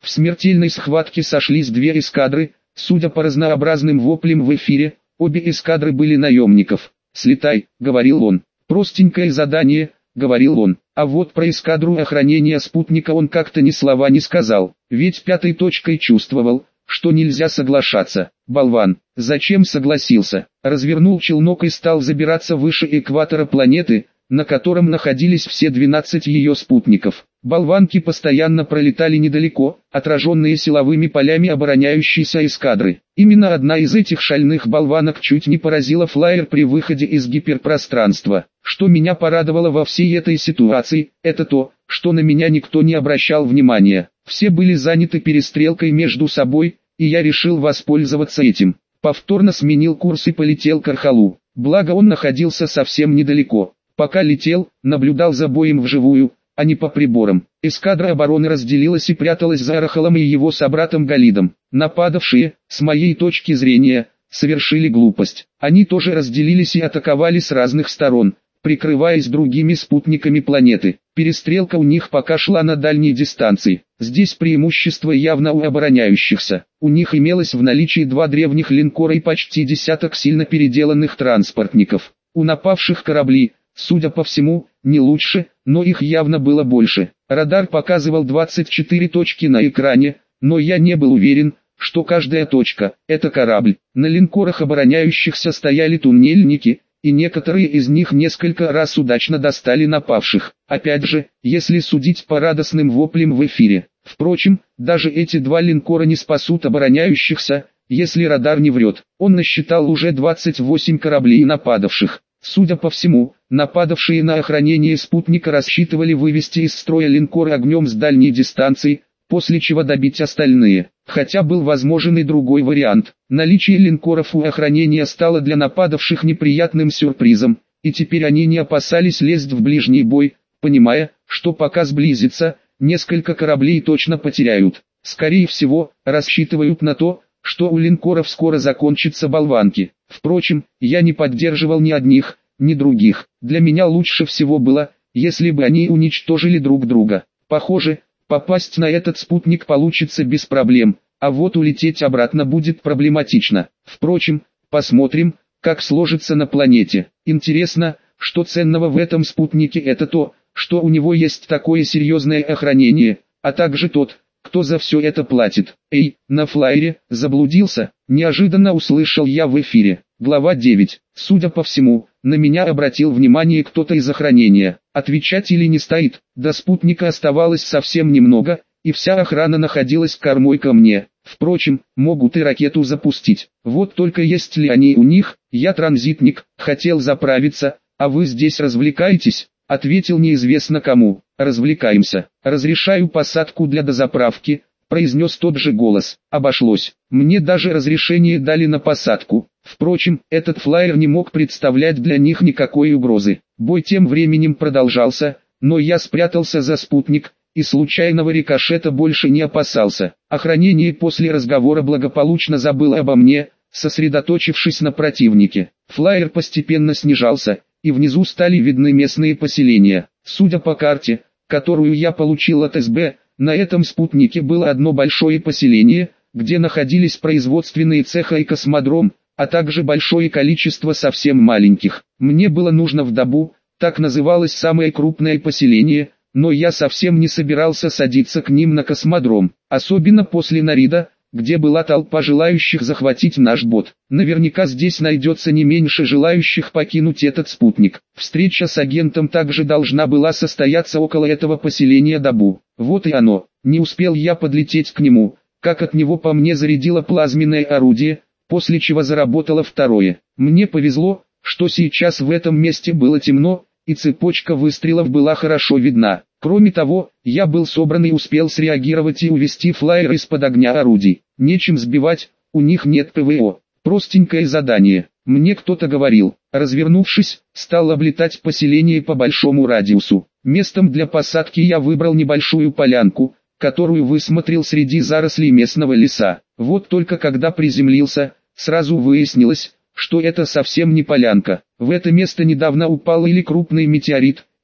В смертельной схватке сошлись две эскадры, судя по разнообразным воплям в эфире, обе эскадры были наемников. «Слетай», — говорил он. «Простенькое задание», — говорил он. А вот про эскадру охранения спутника он как-то ни слова не сказал, ведь пятой точкой чувствовал, что нельзя соглашаться. Болван, зачем согласился? Развернул челнок и стал забираться выше экватора планеты, на котором находились все 12 ее спутников. Болванки постоянно пролетали недалеко, отраженные силовыми полями обороняющейся эскадры. Именно одна из этих шальных болванок чуть не поразила флайер при выходе из гиперпространства. Что меня порадовало во всей этой ситуации, это то, что на меня никто не обращал внимания. Все были заняты перестрелкой между собой, и я решил воспользоваться этим. Повторно сменил курс и полетел к Архалу. Благо он находился совсем недалеко. Пока летел, наблюдал за боем вживую, а не по приборам. Эскадра обороны разделилась и пряталась за Арахалом и его собратом Галидом. Нападавшие, с моей точки зрения, совершили глупость. Они тоже разделились и атаковали с разных сторон, прикрываясь другими спутниками планеты. Перестрелка у них пока шла на дальней дистанции. Здесь преимущество явно у обороняющихся. У них имелось в наличии 2 древних линкора и почти десяток сильно переделанных транспортников. У напавших корабли, судя по всему, не лучше, но их явно было больше. Радар показывал 24 точки на экране, но я не был уверен, что каждая точка – это корабль. На линкорах обороняющихся стояли туннельники, и некоторые из них несколько раз удачно достали напавших. Опять же, если судить по радостным воплям в эфире. Впрочем, даже эти 2 линкора не спасут обороняющихся, если радар не врет. Он насчитал уже 28 кораблей нападавших. Судя по всему, нападавшие на охранение спутника рассчитывали вывести из строя линкоры огнем с дальней дистанции, после чего добить остальные. Хотя был возможен и другой вариант. Наличие линкоров у охранения стало для нападавших неприятным сюрпризом, и теперь они не опасались лезть в ближний бой, понимая, что пока сблизится, несколько кораблей точно потеряют. Скорее всего, рассчитывают на то, что у линкоров скоро закончатся болванки. Впрочем, я не поддерживал ни одних, ни других. Для меня лучше всего было, если бы они уничтожили друг друга. Похоже, попасть на этот спутник получится без проблем, а вот улететь обратно будет проблематично. Впрочем, посмотрим, как сложится на планете. Интересно, что ценного в этом спутнике, это то, что у него есть такое серьезное охранение, а также тот, кто за все это платит. «Эй, на флайере, заблудился?» – неожиданно услышал я в эфире. Глава 9. Судя по всему, на меня обратил внимание кто-то из охранения. Отвечать или не стоит, до спутника оставалось совсем немного, и вся охрана находилась кормой ко мне. Впрочем, могут и ракету запустить. Вот только есть ли они у них? Я транзитник, хотел заправиться, а вы здесь развлекаетесь? Ответил неизвестно кому. «Развлекаемся. Разрешаю посадку для дозаправки», — произнес тот же голос. Обошлось. Мне даже разрешение дали на посадку. Впрочем, этот флайер не мог представлять для них никакой угрозы. Бой тем временем продолжался, но я спрятался за спутник, и случайного рикошета больше не опасался. Охранение после разговора благополучно забыло обо мне, сосредоточившись на противнике. Флайер постепенно снижался, и внизу стали видны местные поселения. Судя по карте, которую я получил от СБ, на этом спутнике было одно большое поселение, где находились производственные цеха и космодром, а также большое количество совсем маленьких. Мне было нужно в Дабу, так называлось самое крупное поселение, но я совсем не собирался садиться к ним на космодром, особенно после Нарида, где была толпа желающих захватить наш бот. Наверняка здесь найдется не меньше желающих покинуть этот спутник. Встреча с агентом также должна была состояться около этого поселения Дабу. Вот и оно. Не успел я подлететь к нему, как от него по мне зарядило плазменное орудие, после чего заработало второе. Мне повезло, что сейчас в этом месте было темно, и цепочка выстрелов была хорошо видна. Кроме того, я был собран и успел среагировать и увести флайер из-под огня орудий. Нечем сбивать, у них нет ПВО. Простенькое задание. Мне кто-то говорил. Развернувшись, стал облетать поселение по большому радиусу. Местом для посадки я выбрал небольшую полянку, которую высмотрел среди зарослей местного леса. Вот только когда приземлился, сразу выяснилось, что это совсем не полянка. В это место недавно упал или крупный метеорит,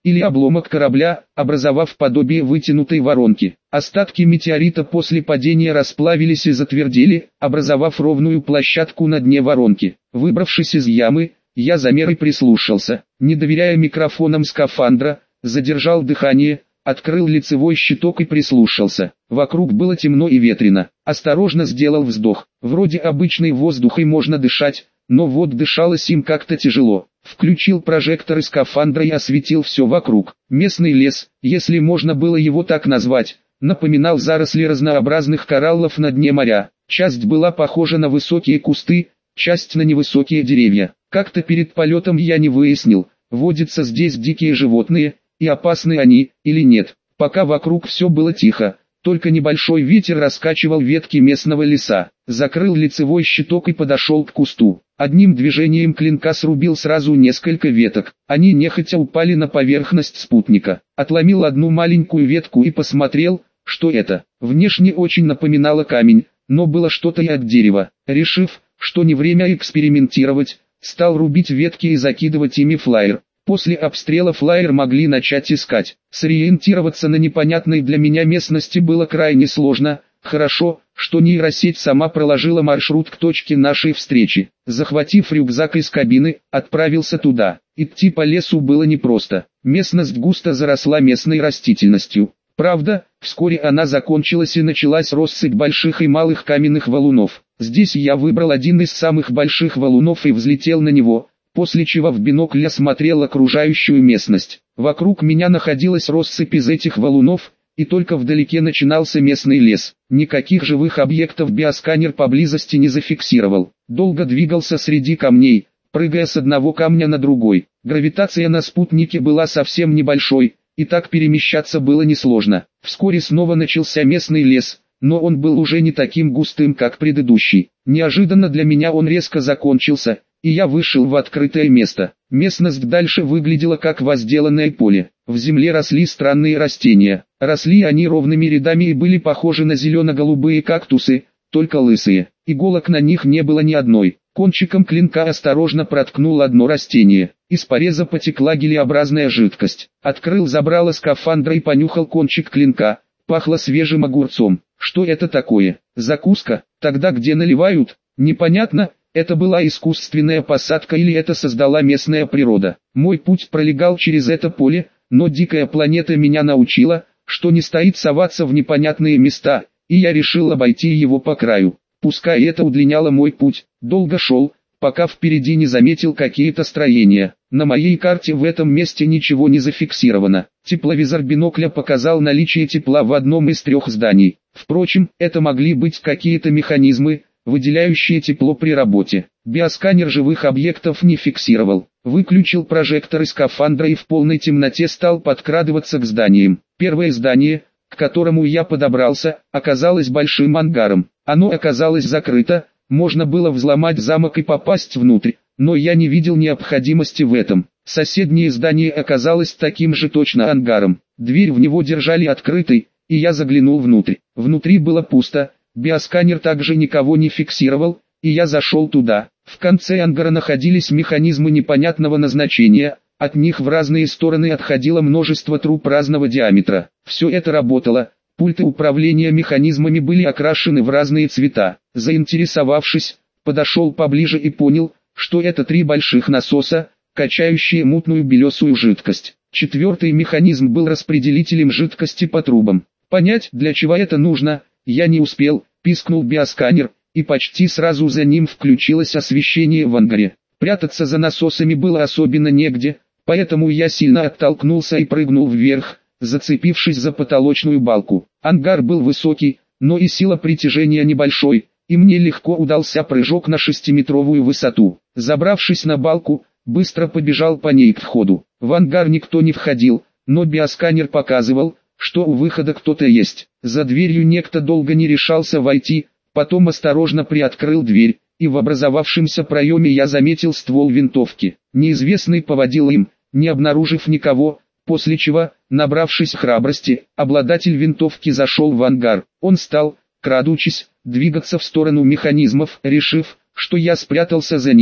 или обломок корабля, образовав подобие вытянутой воронки. Остатки метеорита после падения расплавились и затвердели, образовав ровную площадку на дне воронки. Выбравшись из ямы, я замер и прислушался, не доверяя микрофонам скафандра, задержал дыхание, открыл лицевой щиток и прислушался. Вокруг было темно и ветрено. Осторожно сделал вздох. Вроде обычный воздух и можно дышать, но вот дышалось им как-то тяжело. Включил прожекторы скафандра и осветил все вокруг. Местный лес, если можно было его так назвать, напоминал заросли разнообразных кораллов на дне моря. Часть была похожа на высокие кусты, часть на невысокие деревья. Как-то перед полетом я не выяснил, водятся здесь дикие животные, и опасны они, или нет. Пока вокруг все было тихо, только небольшой ветер раскачивал ветки местного леса. Закрыл лицевой щиток и подошел к кусту. Одним движением клинка срубил сразу несколько веток. Они нехотя упали на поверхность спутника. Отломил одну маленькую ветку и посмотрел, что это. Внешне очень напоминало камень, но было что-то и от дерева. Решив, что не время экспериментировать, стал рубить ветки и закидывать ими флайер. После обстрела флайер могли начать искать. Сориентироваться на непонятной для меня местности было крайне сложно. Хорошо, что нейросеть сама проложила маршрут к точке нашей встречи. Захватив рюкзак из кабины, отправился туда. Идти по лесу было непросто. Местность густо заросла местной растительностью. Правда, вскоре она закончилась и началась россыпь больших и малых каменных валунов. Здесь я выбрал один из самых больших валунов и взлетел на него, после чего в бинокль осмотрел окружающую местность. Вокруг меня находилась россыпь из этих валунов, и только вдалеке начинался местный лес. Никаких живых объектов биосканер поблизости не зафиксировал. Долго двигался среди камней, прыгая с одного камня на другой. Гравитация на спутнике была совсем небольшой, и так перемещаться было несложно. Вскоре снова начался местный лес, но он был уже не таким густым, как предыдущий. Неожиданно для меня он резко закончился, и я вышел в открытое место. Местность дальше выглядела как возделанное поле. В земле росли странные растения. Росли они ровными рядами и были похожи на зелено-голубые кактусы, только лысые. Иголок на них не было ни одной. Кончиком клинка осторожно проткнул одно растение. Из пореза потекла гелеобразная жидкость. Открыл забрало скафандра и понюхал кончик клинка. Пахло свежим огурцом. Что это такое? Закуска? Тогда где наливают? Непонятно. Это была искусственная посадка или это создала местная природа. Мой путь пролегал через это поле, но дикая планета меня научила, что не стоит соваться в непонятные места, и я решил обойти его по краю. Пускай это удлиняло мой путь, долго шел, пока впереди не заметил какие-то строения. На моей карте в этом месте ничего не зафиксировано. Тепловизор бинокля показал наличие тепла в одном из 3 зданий. Впрочем, это могли быть какие-то механизмы, выделяющие тепло при работе. Биосканер живых объектов не фиксировал. Выключил прожекторы скафандра и в полной темноте стал подкрадываться к зданиям. Первое здание, к которому я подобрался, оказалось большим ангаром. Оно оказалось закрыто, можно было взломать замок и попасть внутрь, но я не видел необходимости в этом. Соседнее здание оказалось таким же точно ангаром. Дверь в него держали открытой, и я заглянул внутрь. Внутри было пусто. Биосканер также никого не фиксировал, и я зашел туда. В конце ангара находились механизмы непонятного назначения, от них в разные стороны отходило множество труб разного диаметра. Все это работало, пульты управления механизмами были окрашены в разные цвета. Заинтересовавшись, подошел поближе и понял, что это 3 больших насоса, качающие мутную белесую жидкость. 4-й механизм был распределителем жидкости по трубам. Понять, для чего это нужно, я не успел, пискнул биосканер, и почти сразу за ним включилось освещение в ангаре. Прятаться за насосами было особенно негде, поэтому я сильно оттолкнулся и прыгнул вверх, зацепившись за потолочную балку. Ангар был высокий, но и сила притяжения небольшой, и мне легко удался прыжок на 6-метровую высоту. Забравшись на балку, быстро побежал по ней к входу. В ангар никто не входил, но биосканер показывал, что у выхода кто-то есть. За дверью некто долго не решался войти, потом осторожно приоткрыл дверь, и в образовавшемся проеме я заметил ствол винтовки. Неизвестный поводил им, не обнаружив никого, после чего, набравшись храбрости, обладатель винтовки зашел в ангар. Он стал, крадучись, двигаться в сторону механизмов, решив, что я спрятался за ними.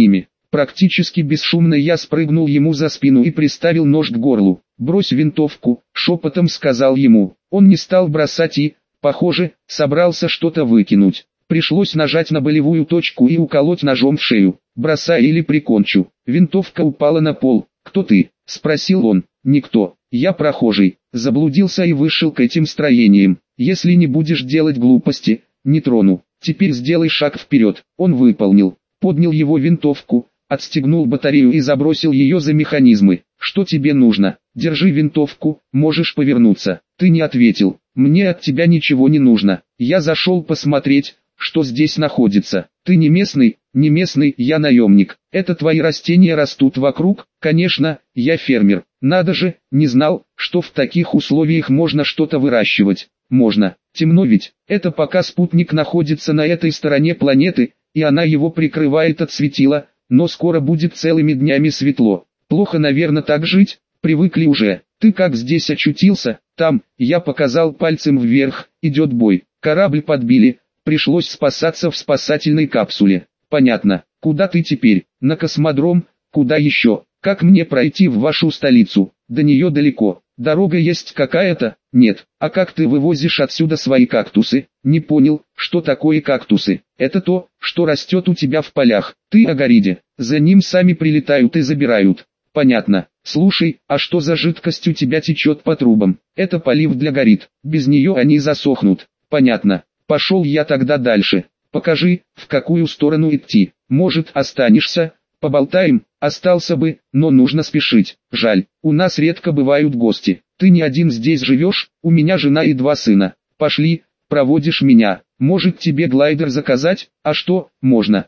Практически бесшумно я спрыгнул ему за спину и приставил нож к горлу. «Брось винтовку», — шепотом сказал ему. Он не стал бросать и, похоже, собрался что-то выкинуть. Пришлось нажать на болевую точку и уколоть ножом в шею. «Бросай или прикончу». Винтовка упала на пол. «Кто ты?» — спросил он. «Никто. Я прохожий. Заблудился и вышел к этим строениям. Если не будешь делать глупости, не трону. Теперь сделай шаг вперед». Он выполнил. Поднял его винтовку, отстегнул батарею и забросил ее за механизмы. «Что тебе нужно? Держи винтовку, можешь повернуться». «Ты не ответил. Мне от тебя ничего не нужно. Я зашел посмотреть, что здесь находится. Ты не местный, я наемник. Это твои растения растут вокруг?» «Конечно, я фермер. Надо же, не знал, что в таких условиях можно что-то выращивать». «Можно. Темно ведь. Это пока спутник находится на этой стороне планеты, и она его прикрывает от светила, но скоро будет целыми днями светло. Плохо, наверное, так жить. Привыкли уже. Ты как здесь очутился?» «Там», — я показал пальцем вверх, — «идет бой. Корабль подбили, пришлось спасаться в спасательной капсуле». «Понятно. Куда ты теперь?» «На космодром. Куда еще? Как мне пройти в вашу столицу?» «До нее далеко. Дорога есть какая-то?» «Нет». «А как ты вывозишь отсюда свои кактусы?» «Не понял, что такое кактусы?» «Это то, что растет у тебя в полях. Ты о гориде. За ним сами прилетают и забирают». «Понятно. Слушай, а что за жидкость у тебя течет по трубам?» «Это полив для горид. Без нее они засохнут». «Понятно. Пошел я тогда дальше. Покажи, в какую сторону идти. Может, останешься? Поболтаем?» «Остался бы, но нужно спешить. Жаль, у нас редко бывают гости. Ты не один здесь живешь, у меня жена и 2 сына. Пошли, проводишь меня. Может, тебе глайдер заказать?» «А что, можно,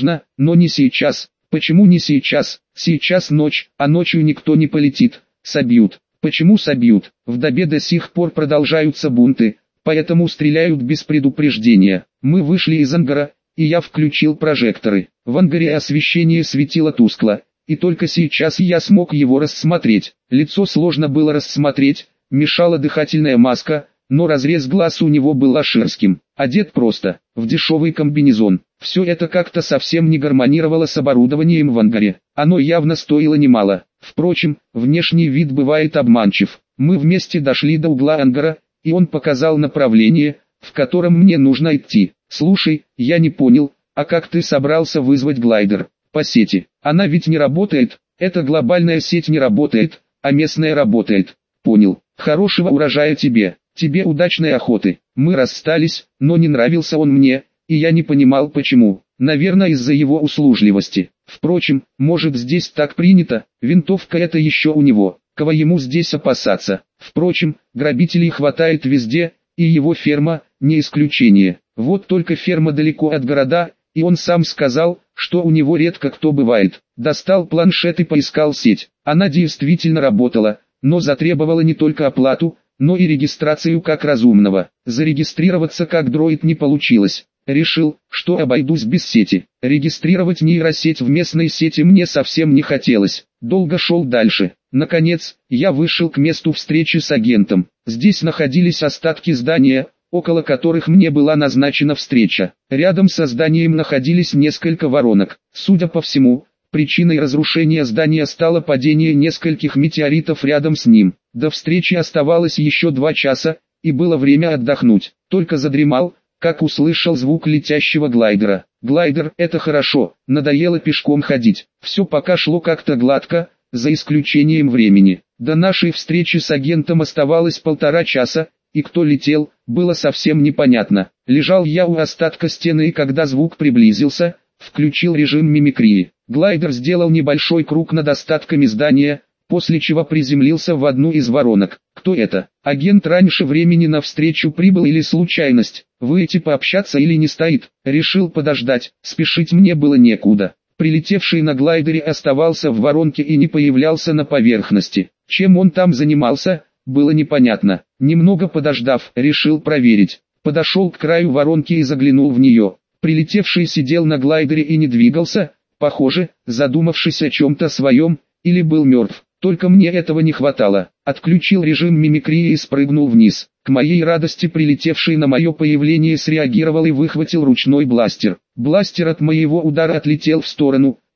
но не сейчас». «Почему не сейчас? Сейчас ночь, а ночью никто не полетит. Собьют». «Почему собьют? В Добе до сих пор продолжаются бунты, поэтому стреляют без предупреждения». Мы вышли из ангара, и я включил прожекторы. В ангаре освещение светило тускло, и только сейчас я смог его рассмотреть. Лицо сложно было рассмотреть, мешала дыхательная маска, но разрез глаз у него был аширским. Одет просто, в дешевый комбинезон. Все это как-то совсем не гармонировало с оборудованием в ангаре. Оно явно стоило немало. Впрочем, внешний вид бывает обманчив. Мы вместе дошли до угла ангара, и он показал направление, в котором мне нужно идти. «Слушай, я не понял, а как ты собрался вызвать глайдер?» «По сети. Она ведь не работает. Эта глобальная сеть не работает, а местная работает». «Понял. Хорошего урожая тебе. Тебе удачной охоты». Мы расстались, но не нравился он мне, и я не понимал почему. Наверное, из-за его услужливости. Впрочем, может, здесь так принято, винтовка это еще у него. Кого ему здесь опасаться? Впрочем, грабителей хватает везде, и его ферма – не исключение. Вот только ферма далеко от города, и он сам сказал, что у него редко кто бывает. Достал планшет и поискал сеть. Она действительно работала, но затребовала не только оплату, но и регистрацию как разумного. Зарегистрироваться как дроид не получилось. Решил, что обойдусь без сети. Регистрировать нейросеть в местной сети мне совсем не хотелось. Долго шел дальше. Наконец, я вышел к месту встречи с агентом. Здесь находились остатки здания, около которых мне была назначена встреча. Рядом со зданием находились несколько воронок. Судя по всему, причиной разрушения здания стало падение нескольких метеоритов рядом с ним. До встречи оставалось еще 2 часа, и было время отдохнуть. Только задремал, как услышал звук летящего глайдера. Глайдер — это хорошо, надоело пешком ходить. Все пока шло как-то гладко, за исключением времени. До нашей встречи с агентом оставалось 1,5 часа, и кто летел, было совсем непонятно. Лежал я у остатка стены, и когда звук приблизился, включил режим мимикрии. Глайдер сделал небольшой круг над остатками здания, после чего приземлился в одну из воронок. Кто это? Агент раньше времени на встречу прибыл или случайность? Выйти пообщаться или не стоит? Решил подождать, спешить мне было некуда. Прилетевший на глайдере оставался в воронке и не появлялся на поверхности. Чем он там занимался, было непонятно. Немного подождав, решил проверить. Подошел к краю воронки и заглянул в нее. Прилетевший сидел на глайдере и не двигался, похоже, задумавшись о чем-то своем, или был мертв. Только мне этого не хватало. Отключил режим мимикрии и спрыгнул вниз. К моей радости прилетевший на мое появление среагировал и выхватил ручной бластер. Бластер от моего удара отлетел в сторону,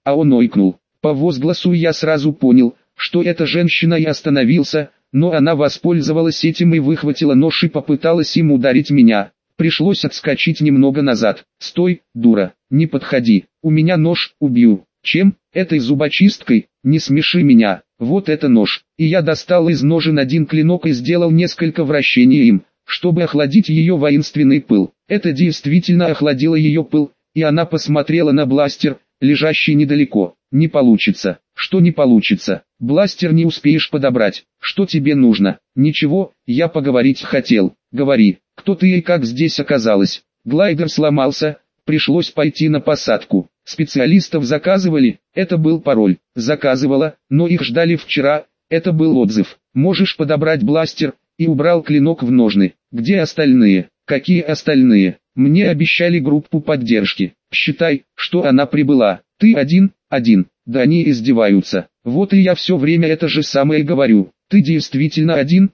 а он ойкнул. По возгласу я сразу понял, что это женщина, и остановился, но она воспользовалась этим и выхватила нож и попыталась им ударить меня. Пришлось отскочить немного назад. «Стой, дура, не подходи, у меня нож, убью». «Чем? Этой зубочисткой? Не смеши меня, вот это нож». И я достал из ножен один клинок и сделал несколько вращений им, чтобы охладить ее воинственный пыл. Это действительно охладило ее пыл, и она посмотрела на бластер, лежащий недалеко. «Не получится». «Что не получится? Бластер не успеешь подобрать. Что тебе нужно?» «Ничего, я поговорить хотел». «Говори, кто ты и как здесь оказалась?» «Глайдер сломался, пришлось пойти на посадку». «Специалистов заказывали?» «Это был пароль». «Заказывала, но их ждали вчера». «Это был отзыв». «Можешь подобрать бластер?» И убрал клинок в ножны. «Где остальные?» «Какие остальные?» «Мне обещали группу поддержки. Считай, что она прибыла. Ты один?» «Да они издеваются. Вот и я все время это же самое говорю. Ты действительно один?»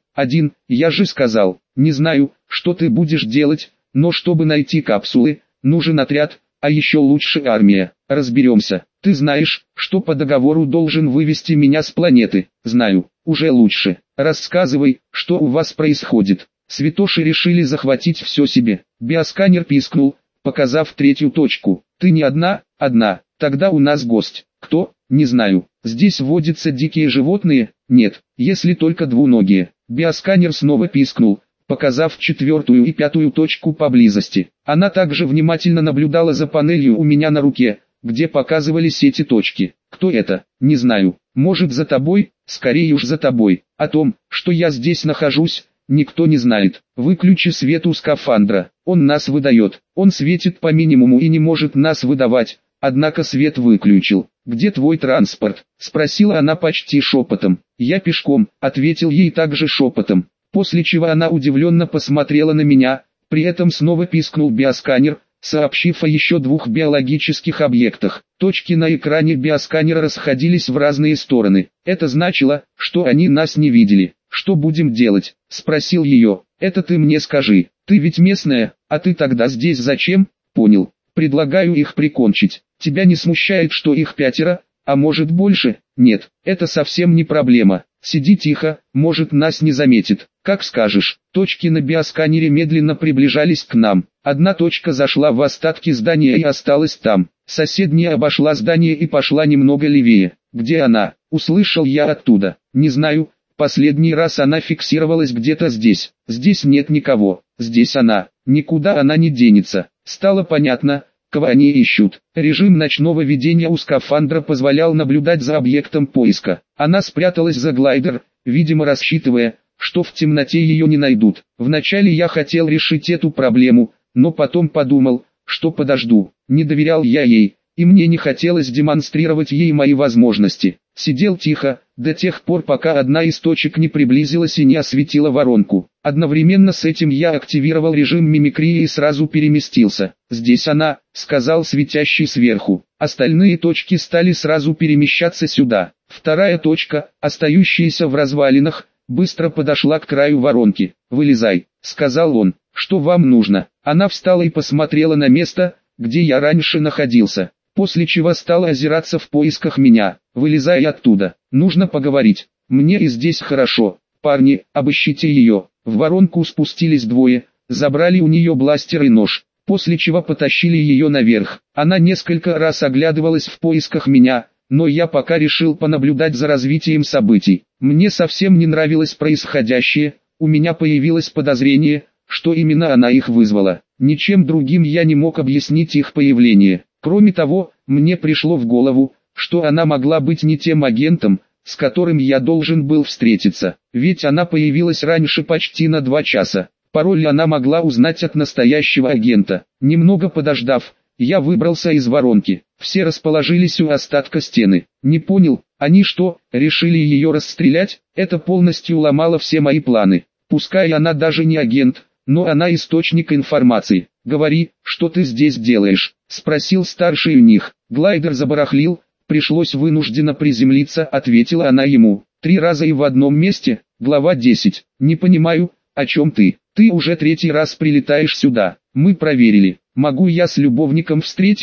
Я же сказал. Не знаю, что ты будешь делать, но чтобы найти капсулы, нужен отряд, а еще лучше армия. Разберемся. Ты знаешь, что по договору должен вывести меня с планеты?» «Знаю, уже лучше. Рассказывай, что у вас происходит». «Святоши решили захватить все себе». Биосканер пискнул, показав третью точку. «Ты не одна?» «Одна. Тогда у нас гость». «Кто?» «Не знаю. Здесь водятся дикие животные?» «Нет, если только двуногие». Биосканер снова пискнул, показав четвертую и пятую точку поблизости. Она также внимательно наблюдала за панелью у меня на руке, где показывались эти точки. «Кто это?» «Не знаю. Может, за тобой?» «Скорее уж за тобой. О том, что я здесь нахожусь, никто не знает. Выключи свет у скафандра. Он нас выдает. Он светит по минимуму и не может нас выдавать». Однако свет выключил. «Где твой транспорт?» — спросила она почти шепотом. «Я пешком», — ответил ей также шепотом. После чего она удивленно посмотрела на меня, при этом снова пискнул биосканер, сообщив о еще двух биологических объектах. Точки на экране биосканера расходились в разные стороны. Это значило, что они нас не видели. «Что будем делать?» — спросил ее. «Это ты мне скажи. Ты ведь местная, а ты тогда здесь зачем?» «Понял. Предлагаю их прикончить. Тебя не смущает, что их 5, а может больше?» «Нет, это совсем не проблема. Сиди тихо, может нас не заметит». «Как скажешь». Точки на биосканере медленно приближались к нам. Одна точка зашла в остатки здания и осталась там. Соседняя обошла здание и пошла немного левее. «Где она?» — услышал я оттуда. «Не знаю. Последний раз она фиксировалась где-то здесь. Здесь нет никого. Здесь она. Никуда она не денется». Стало понятно, кого они ищут. Режим ночного видения у скафандра позволял наблюдать за объектом поиска. Она спряталась за глайдер, видимо рассчитывая, что в темноте ее не найдут. Вначале я хотел решить эту проблему, но потом подумал, что подожду. Не доверял я ей, и мне не хотелось демонстрировать ей мои возможности. Сидел тихо, до тех пор пока одна из точек не приблизилась и не осветила воронку. Одновременно с этим я активировал режим мимикрии и сразу переместился. «Здесь она», — сказал светящий сверху. Остальные точки стали сразу перемещаться сюда. Вторая точка, остающаяся в развалинах, быстро подошла к краю воронки. «Вылезай», — сказал он. «Что вам нужно?» Она встала и посмотрела на место, где я раньше находился, после чего стала озираться в поисках меня. «Вылезай оттуда, нужно поговорить. Мне и здесь хорошо. Парни, обыщите ее». В воронку спустились двое, забрали у нее бластер и нож, после чего потащили ее наверх. Она несколько раз оглядывалась в поисках меня, но я пока решил понаблюдать за развитием событий. Мне совсем не нравилось происходящее, у меня появилось подозрение, что именно она их вызвала. Ничем другим я не мог объяснить их появление. Кроме того, мне пришло в голову, что она могла быть не тем агентом, с которым я должен был встретиться, ведь она появилась раньше почти на 2 часа. Пароль она могла узнать от настоящего агента. Немного подождав, я выбрался из воронки. Все расположились у остатка стены. Не понял, они что, решили ее расстрелять? Это полностью ломало все мои планы. Пускай она даже не агент, но она источник информации. «Говори, что ты здесь делаешь?» — спросил старший у них. «Глайдер забарахлил, пришлось вынужденно приземлиться», — ответила она ему. 3 раза и в одном месте. Глава 10. «Не понимаю, о чем ты? Ты уже 3-й раз прилетаешь сюда. Мы проверили. Могу я с любовником встретиться?»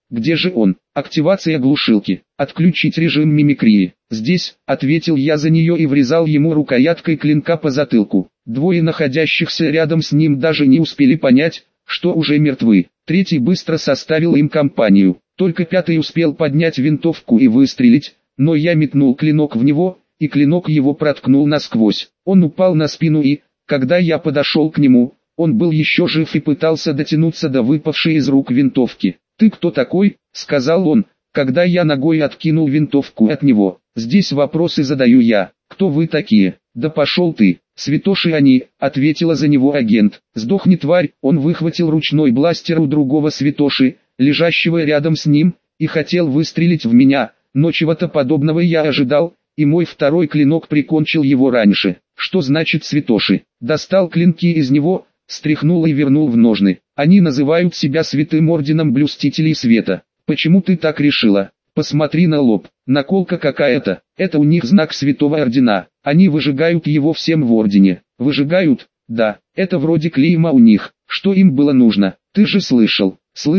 Где же он? Активация глушилки. Отключить режим мимикрии. Здесь, ответил я за нее и врезал ему рукояткой клинка по затылку. Двое находящихся рядом с ним даже не успели понять, что уже мертвы. Третий быстро составил им компанию. Только пятый успел поднять винтовку и выстрелить, но я метнул клинок в него, и клинок его проткнул насквозь. Он упал на спину и, когда я подошел к нему, он был еще жив и пытался дотянуться до выпавшей из рук винтовки. «Ты кто такой?» — сказал он, когда я ногой откинул винтовку от него. «Здесь вопросы задаю я. Кто вы такие?» «Да пошел ты, святоши они», — ответила за него агент. «Сдохни, тварь!» Он выхватил ручной бластер у другого святоши, лежащего рядом с ним, и хотел выстрелить в меня, но чего-то подобного я ожидал, и мой второй клинок прикончил его раньше. Что значит святоши? Достал клинки из него, стряхнул и вернул в ножны. Они называют себя святым орденом блюстителей света. Почему ты так решила? Посмотри на лоб, наколка какая-то. Это у них знак святого ордена. Они выжигают его всем в ордене. Выжигают? Да, это вроде клейма у них. Что им было нужно? Ты же слышал,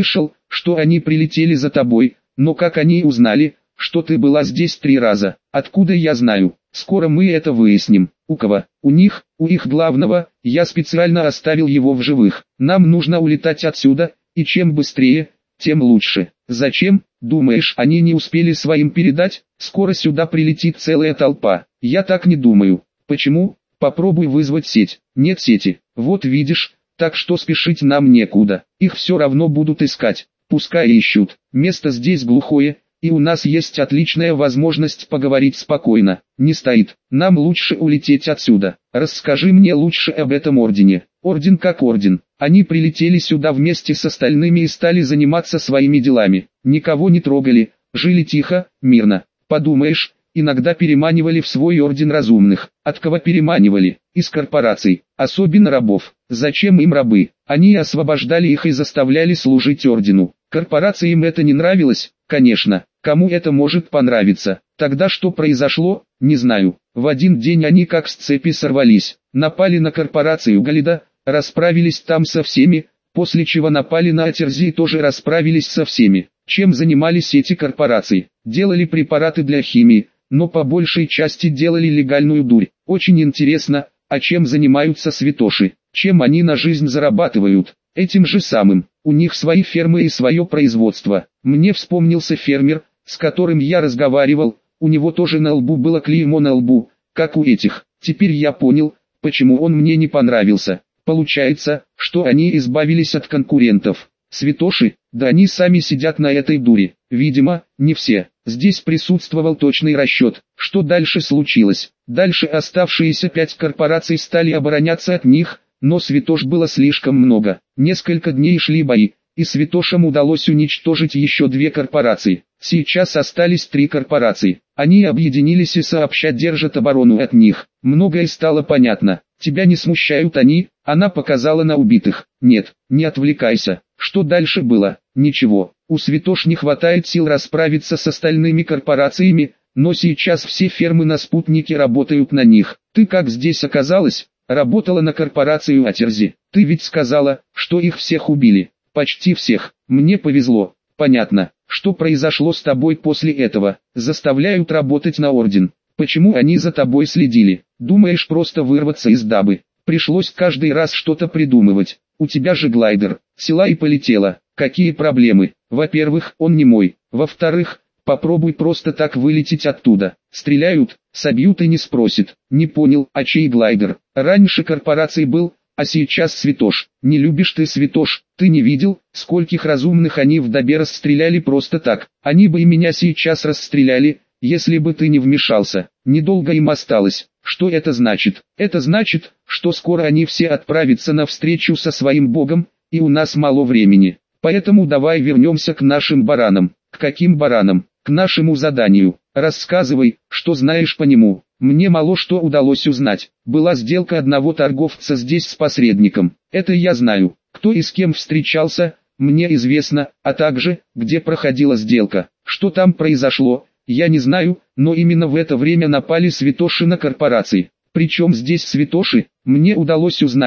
что они прилетели за тобой, но как они узнали, что ты была здесь 3 раза? Откуда я знаю? Скоро мы это выясним. У кого? У них, у их главного. Я специально оставил его в живых. Нам нужно улетать отсюда, и чем быстрее, тем лучше. Зачем? Думаешь, они не успели своим передать? Скоро сюда прилетит целая толпа. Я так не думаю. Почему? Попробуй вызвать сеть. Нет сети. Вот видишь, так что спешить нам некуда. Их все равно будут искать. Пускай ищут. Место здесь глухое, и у нас есть отличная возможность поговорить спокойно. Не стоит. Нам лучше улететь отсюда. Расскажи мне лучше об этом ордене. Орден как орден. Они прилетели сюда вместе с остальными и стали заниматься своими делами. Никого не трогали, жили тихо, мирно. Подумаешь, иногда переманивали в свой орден разумных. От кого переманивали? Из корпораций, особенно рабов. Зачем им рабы? Они освобождали их и заставляли служить ордену. Корпорациям это не нравилось? Конечно. Кому это может понравиться? Тогда что произошло? Не знаю. В один день они как с цепи сорвались. Напали на корпорацию Галида, расправились там со всеми, после чего напали на Атерзи и тоже расправились со всеми. Чем занимались эти корпорации? Делали препараты для химии, но по большей части делали легальную дурь. Очень интересно, а чем занимаются святоши? Чем они на жизнь зарабатывают? Этим же самым. У них свои фермы и свое производство. Мне вспомнился фермер, с которым я разговаривал, у него тоже на лбу было клеймо на лбу, как у этих. Теперь я понял, почему он мне не понравился. Получается, что они избавились от конкурентов. Святоши, да они сами сидят на этой дуре. Видимо, не все. Здесь присутствовал точный расчет. Что дальше случилось? Дальше оставшиеся 5 корпораций стали обороняться от них, но святош было слишком много. Несколько дней шли бои, и святошам удалось уничтожить еще 2 корпорации. Сейчас остались 3 корпорации. Они объединились и сообща держат оборону от них. Многое стало понятно. Тебя не смущают они? Она показала на убитых. Нет, не отвлекайся. Что дальше было? Ничего. У святош не хватает сил расправиться с остальными корпорациями, но сейчас все фермы на спутнике работают на них. Ты как здесь оказалась? Работала на корпорацию Атерзи. Ты ведь сказала, что их всех убили. Почти всех. Мне повезло. Понятно. Что произошло с тобой после этого? Заставляют работать на орден. Почему они за тобой следили? Думаешь просто вырваться из дабы? Пришлось каждый раз что-то придумывать. У тебя же глайдер. Села и полетела. Какие проблемы? Во-первых, он не мой. Во-вторых, попробуй просто так вылететь оттуда. Стреляют, собьют и не спросят. Не понял, а чей глайдер? Раньше корпораций был, а сейчас святош. Не любишь ты святош? Ты не видел, скольких разумных они в дабе расстреляли просто так? Они бы и меня сейчас расстреляли, если бы ты не вмешался. Недолго им осталось. Что это значит? Это значит, что скоро они все отправятся на встречу со своим богом, и у нас мало времени. Поэтому давай вернемся к нашим баранам. К каким баранам? К нашему заданию. Рассказывай, что знаешь по нему. Мне мало что удалось узнать. Была сделка одного торговца здесь с посредником. Это я знаю. Кто и с кем встречался, мне известно, а также, где проходила сделка. Что там произошло, я не знаю, но именно в это время напали святоши на корпорации. Причем здесь святоши? Мне удалось узнать,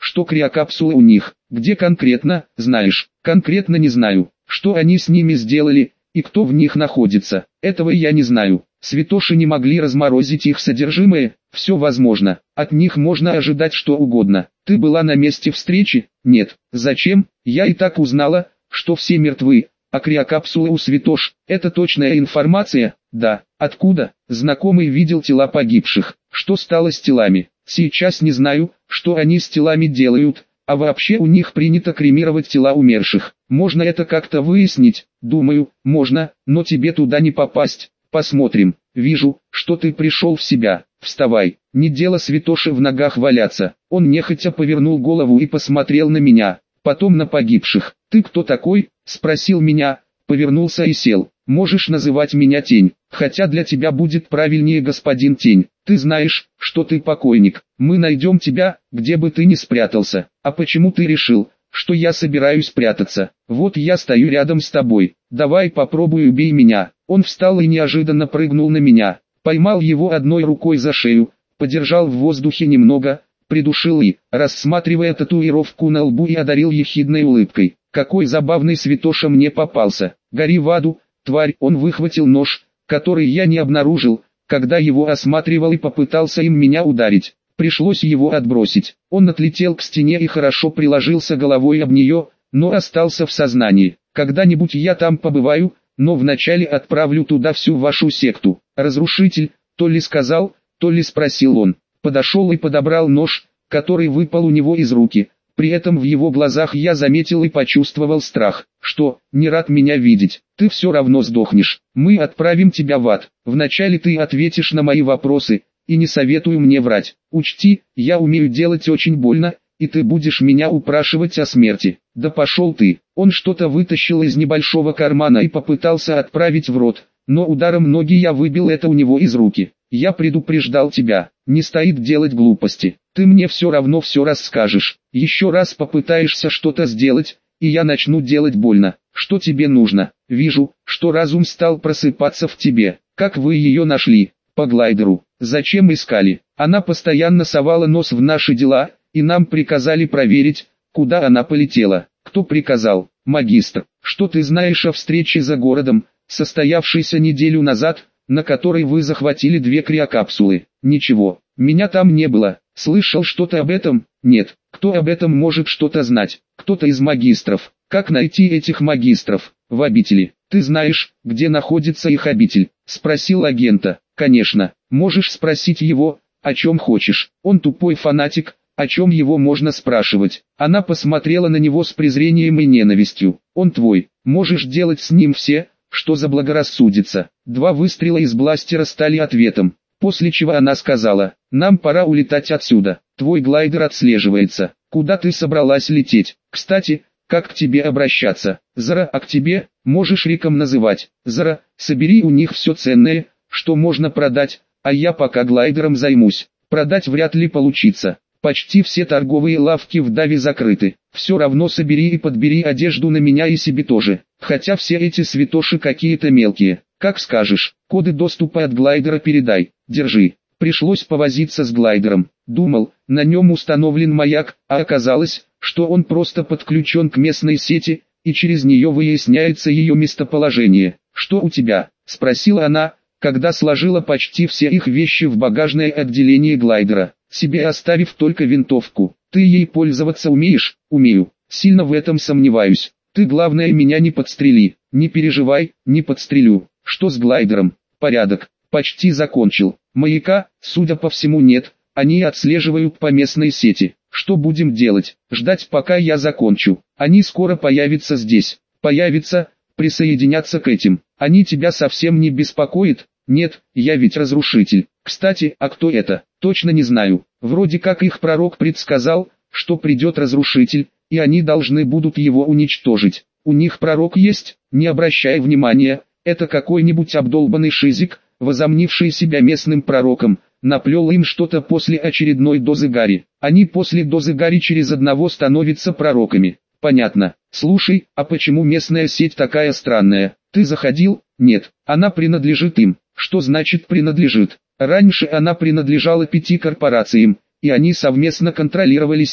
что криокапсулы у них. Где конкретно, знаешь? Конкретно не знаю. Что они с ними сделали, и кто в них находится, этого я не знаю. Святоши не могли разморозить их содержимое, все возможно. От них можно ожидать что угодно. Ты была на месте встречи? Нет. Зачем? Я и так узнала, что все мертвы. А криокапсулы у Святош – это точная информация? Да. Откуда? Знакомый видел тела погибших. Что стало с телами? Сейчас не знаю, что они с телами делают, а вообще у них принято кремировать тела умерших. Можно это как-то выяснить? Думаю, можно, но тебе туда не попасть. Посмотрим. Вижу, что ты пришел в себя. Вставай. Не дело Святоши в ногах валяться. Он нехотя повернул голову и посмотрел на меня. Потом на погибших. «Ты кто такой?» – спросил меня, повернулся и сел. «Можешь называть меня Тень, хотя для тебя будет правильнее господин Тень. Ты знаешь, что ты покойник. Мы найдем тебя, где бы ты ни спрятался. А почему ты решил, что я собираюсь прятаться? Вот я стою рядом с тобой. Давай попробуй убей меня». Он встал и неожиданно прыгнул на меня. Поймал его одной рукой за шею, подержал в воздухе немного, придушил и, рассматривая татуировку на лбу, и одарил ехидной улыбкой. «Какой забавный Святоша мне попался! Гори в аду, тварь!» Он выхватил нож, который я не обнаружил, когда его осматривал, и попытался им меня ударить. Пришлось его отбросить. Он отлетел к стене и хорошо приложился головой об нее, но остался в сознании. «Когда-нибудь я там побываю, но вначале отправлю туда всю вашу секту». «Разрушитель», то ли сказал, то ли спросил он. Подошел и подобрал нож, который выпал у него из руки. При этом в его глазах я заметил и почувствовал страх. «Что, не рад меня видеть? Ты все равно сдохнешь. Мы отправим тебя в ад. Вначале ты ответишь на мои вопросы, и не советую мне врать. Учти, я умею делать очень больно, и ты будешь меня упрашивать о смерти». «Да пошел ты!» Он что-то вытащил из небольшого кармана и попытался отправить в рот, но ударом ноги я выбил это у него из руки. «Я предупреждал тебя, не стоит делать глупости. Ты мне все равно все расскажешь. Еще раз попытаешься что-то сделать, и я начну делать больно. Что тебе нужно?» «Вижу, что разум стал просыпаться в тебе. Как вы ее нашли?» «По глайдеру». «Зачем искали?» «Она постоянно совала нос в наши дела, и нам приказали проверить, куда она полетела». «Кто приказал?» «Магистр». «Что ты знаешь о встрече за городом, состоявшейся неделю назад, на которой вы захватили 2 криокапсулы?» «Ничего, меня там не было. Слышал что-то об этом?» «Нет. Кто об этом может что-то знать?» «Кто-то из магистров». «Как найти этих магистров?» «В обители». «Ты знаешь, где находится их обитель?» Спросил агента. «Конечно. Можешь спросить его, о чем хочешь. Он тупой фанатик, о чем его можно спрашивать?» Она посмотрела на него с презрением и ненавистью. «Он твой. Можешь делать с ним все, что заблагорассудится». 2 выстрела из бластера стали ответом, после чего она сказала: «Нам пора улетать отсюда. Твой глайдер отслеживается. Куда ты собралась лететь? Кстати, как к тебе обращаться?» «Зара». «А к тебе, можешь Риком называть». «Зара, собери у них все ценное, что можно продать, а я пока глайдером займусь». «Продать вряд ли получится. Почти все торговые лавки в Даве закрыты. Все равно собери и подбери одежду на меня и себе тоже. Хотя все эти святоши какие-то мелкие. Как скажешь. Коды доступа от глайдера передай. Держи». Пришлось повозиться с глайдером. Думал, на нем установлен маяк, а оказалось, что он просто подключен к местной сети, и через нее выясняется ее местоположение. «Что у тебя?» – спросила она, когда сложила почти все их вещи в багажное отделение глайдера, себе оставив только винтовку. «Ты ей пользоваться умеешь?» «Умею. Сильно в этом сомневаюсь. Ты главное меня не подстрели». «Не переживай, не подстрелю». «Что с глайдером?» «Порядок. Почти закончил. Маяка, судя по всему, нет. Они отслеживают по местной сети. Что будем делать? Ждать, пока я закончу. Они скоро появятся здесь». «Появятся, присоединятся к этим. Они тебя совсем не беспокоят?» «Нет, я ведь разрушитель. Кстати, а кто это?» «Точно не знаю. Вроде как их пророк предсказал, что придет разрушитель, и они должны будут его уничтожить. У них пророк есть?» «Не обращай внимания, это какой-нибудь обдолбанный шизик, возомнивший себя местным пророком, наплел им что-то после очередной дозы гари. Они после дозы гари через одного становятся пророками». «Понятно. Слушай, а почему местная сеть такая странная? Ты заходил?» «Нет, она принадлежит им». «Что значит принадлежит?» «Раньше она принадлежала 5 корпорациям, и они совместно контролировали сеть.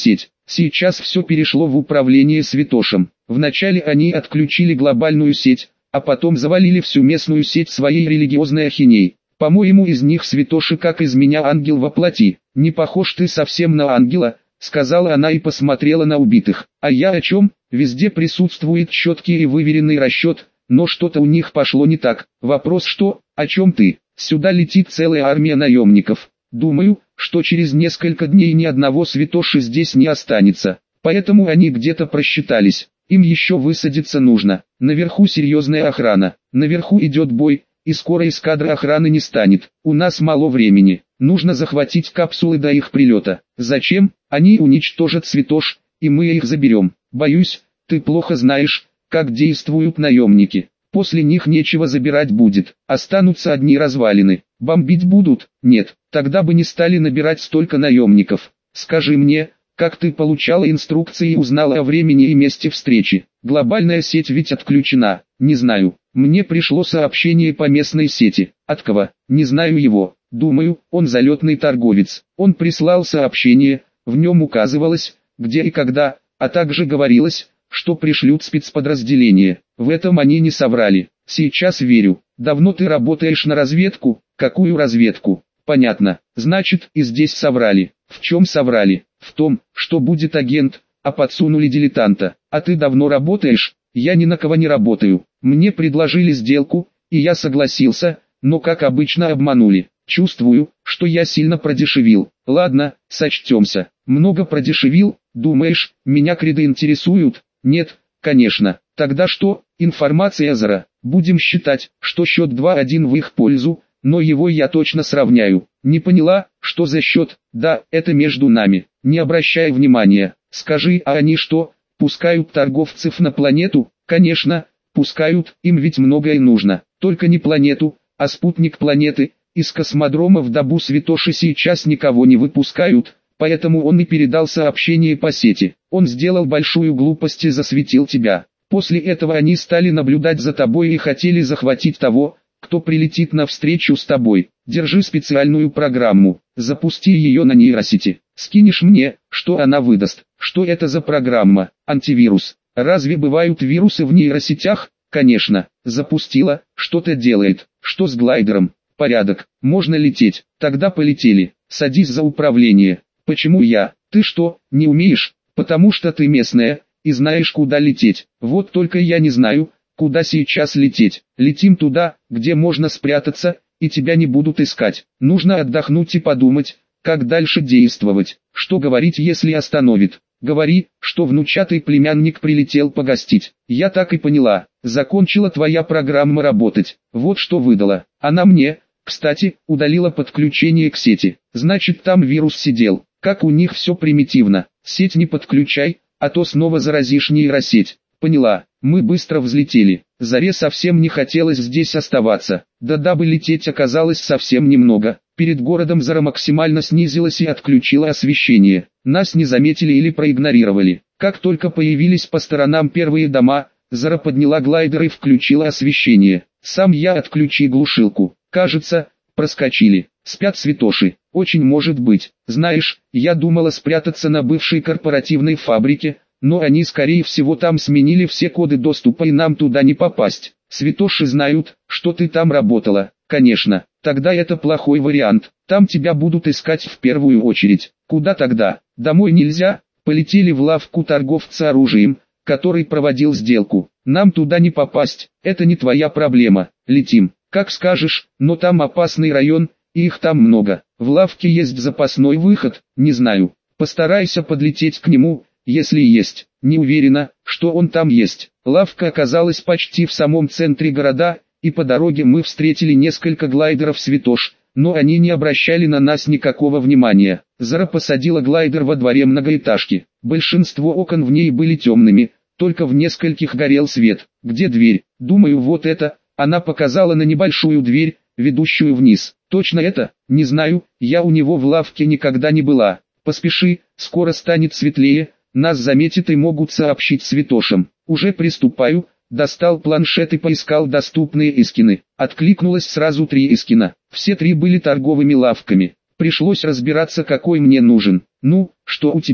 Сейчас все перешло в управление Святошем. Вначале они отключили глобальную сеть, а потом завалили всю местную сеть своей религиозной ахинеей. По-моему, из них Святоши как из меня ангел во плоти. Не похож ты совсем на ангела, сказала она и посмотрела на убитых. А я о чем? Везде присутствует четкий и выверенный расчет, но что-то у них пошло не так. Вопрос что, о чем ты? Сюда летит целая армия наемников. Думаю, что через несколько дней ни одного Святоши здесь не останется. Поэтому они где-то просчитались. Им еще высадиться нужно. Наверху серьезная охрана. Наверху идет бой, и скоро эскадры охраны не станет. У нас мало времени. Нужно захватить капсулы до их прилета. Зачем? Они уничтожат Святош, и мы их заберем. Боюсь, ты плохо знаешь, как действуют наемники. После них нечего забирать будет. Останутся одни развалины. Бомбить будут? Нет. Тогда бы не стали набирать столько наемников. Скажи мне, как ты получала инструкции и узнала о времени и месте встречи? Глобальная сеть ведь отключена. Не знаю. Мне пришло сообщение по местной сети. От кого? Не знаю его. Думаю, он залетный торговец. Он прислал сообщение, в нем указывалось, где и когда, а также говорилось, что пришлют спецподразделение. В этом они не соврали. Сейчас верю. Давно ты работаешь на разведку? Какую разведку? Понятно. Значит, и здесь соврали. В чем соврали? В том, что будет агент, а подсунули дилетанта. А ты давно работаешь? Я ни на кого не работаю. Мне предложили сделку, и я согласился, но как обычно обманули. Чувствую, что я сильно продешевил. Ладно, сочтемся. Много продешевил, думаешь, меня креды интересуют? Нет, конечно. Тогда что? Информация Азара. Будем считать, что счет 2-1 в их пользу, но его я точно сравняю. Не поняла, что за счет? Да, это между нами. Не обращай внимания. Скажи, а они что, пускают торговцев на планету? Конечно, пускают, им ведь многое нужно. Только не планету, а спутник планеты. Из космодрома в Дабу Святоши сейчас никого не выпускают, поэтому он и передал сообщение по сети. Он сделал большую глупость и засветил тебя. После этого они стали наблюдать за тобой и хотели захватить того, кто прилетит навстречу с тобой. Держи специальную программу, запусти ее на нейросети. Скинешь мне, что она выдаст. Что это за программа? Антивирус. Разве бывают вирусы в нейросетях? Конечно. Запустила, что-то делает. Что с глайдером? Порядок. Можно лететь. Тогда полетели. Садись за управление. Почему я? Ты что, не умеешь? Потому что ты местная, и знаешь куда лететь. Вот только я не знаю, куда сейчас лететь. Летим туда, где можно спрятаться, и тебя не будут искать. Нужно отдохнуть и подумать, как дальше действовать. Что говорить, если остановит? Говори, что внучатый племянник прилетел погостить. Я так и поняла. Закончила твоя программа работать. Вот что выдала. Она мне, кстати, удалила подключение к сети. Значит, там вирус сидел. Как у них все примитивно. Сеть не подключай, а то снова заразишь нейросеть. Поняла. Мы быстро взлетели. Заре совсем не хотелось здесь оставаться. Да дабы лететь оказалось совсем немного. Перед городом Зара максимально снизилась и отключила освещение. Нас не заметили или проигнорировали. Как только появились по сторонам первые дома, Зара подняла глайдер и включила освещение. Сам я отключи глушилку. Кажется, проскочили. Спят Святоши. Очень может быть. Знаешь, я думала спрятаться на бывшей корпоративной фабрике, но они скорее всего там сменили все коды доступа и нам туда не попасть. Святоши знают, что ты там работала. Конечно, тогда это плохой вариант. Там тебя будут искать в первую очередь. Куда тогда? Домой нельзя? Полетели в лавку торговца оружием, который проводил сделку. Нам туда не попасть, это не твоя проблема. Летим, как скажешь, но там опасный район, и их там много. В лавке есть запасной выход, не знаю. Постарайся подлететь к нему, если есть. Не уверена, что он там есть. Лавка оказалась почти в самом центре города, и по дороге мы встретили несколько глайдеров Святош, но они не обращали на нас никакого внимания. Зара посадила глайдер во дворе многоэтажки. Большинство окон в ней были темными, только в нескольких горел свет. Где дверь? Думаю, вот это. Она показала на небольшую дверь, ведущую вниз. Точно это? Не знаю, я у него в лавке никогда не была. Поспеши, скоро станет светлее, нас заметят и могут сообщить Святошам. Уже приступаю. Достал планшет и поискал доступные искины. Откликнулось сразу 3 искина. Все 3 были торговыми лавками. Пришлось разбираться, какой мне нужен. Ну, что у тебя?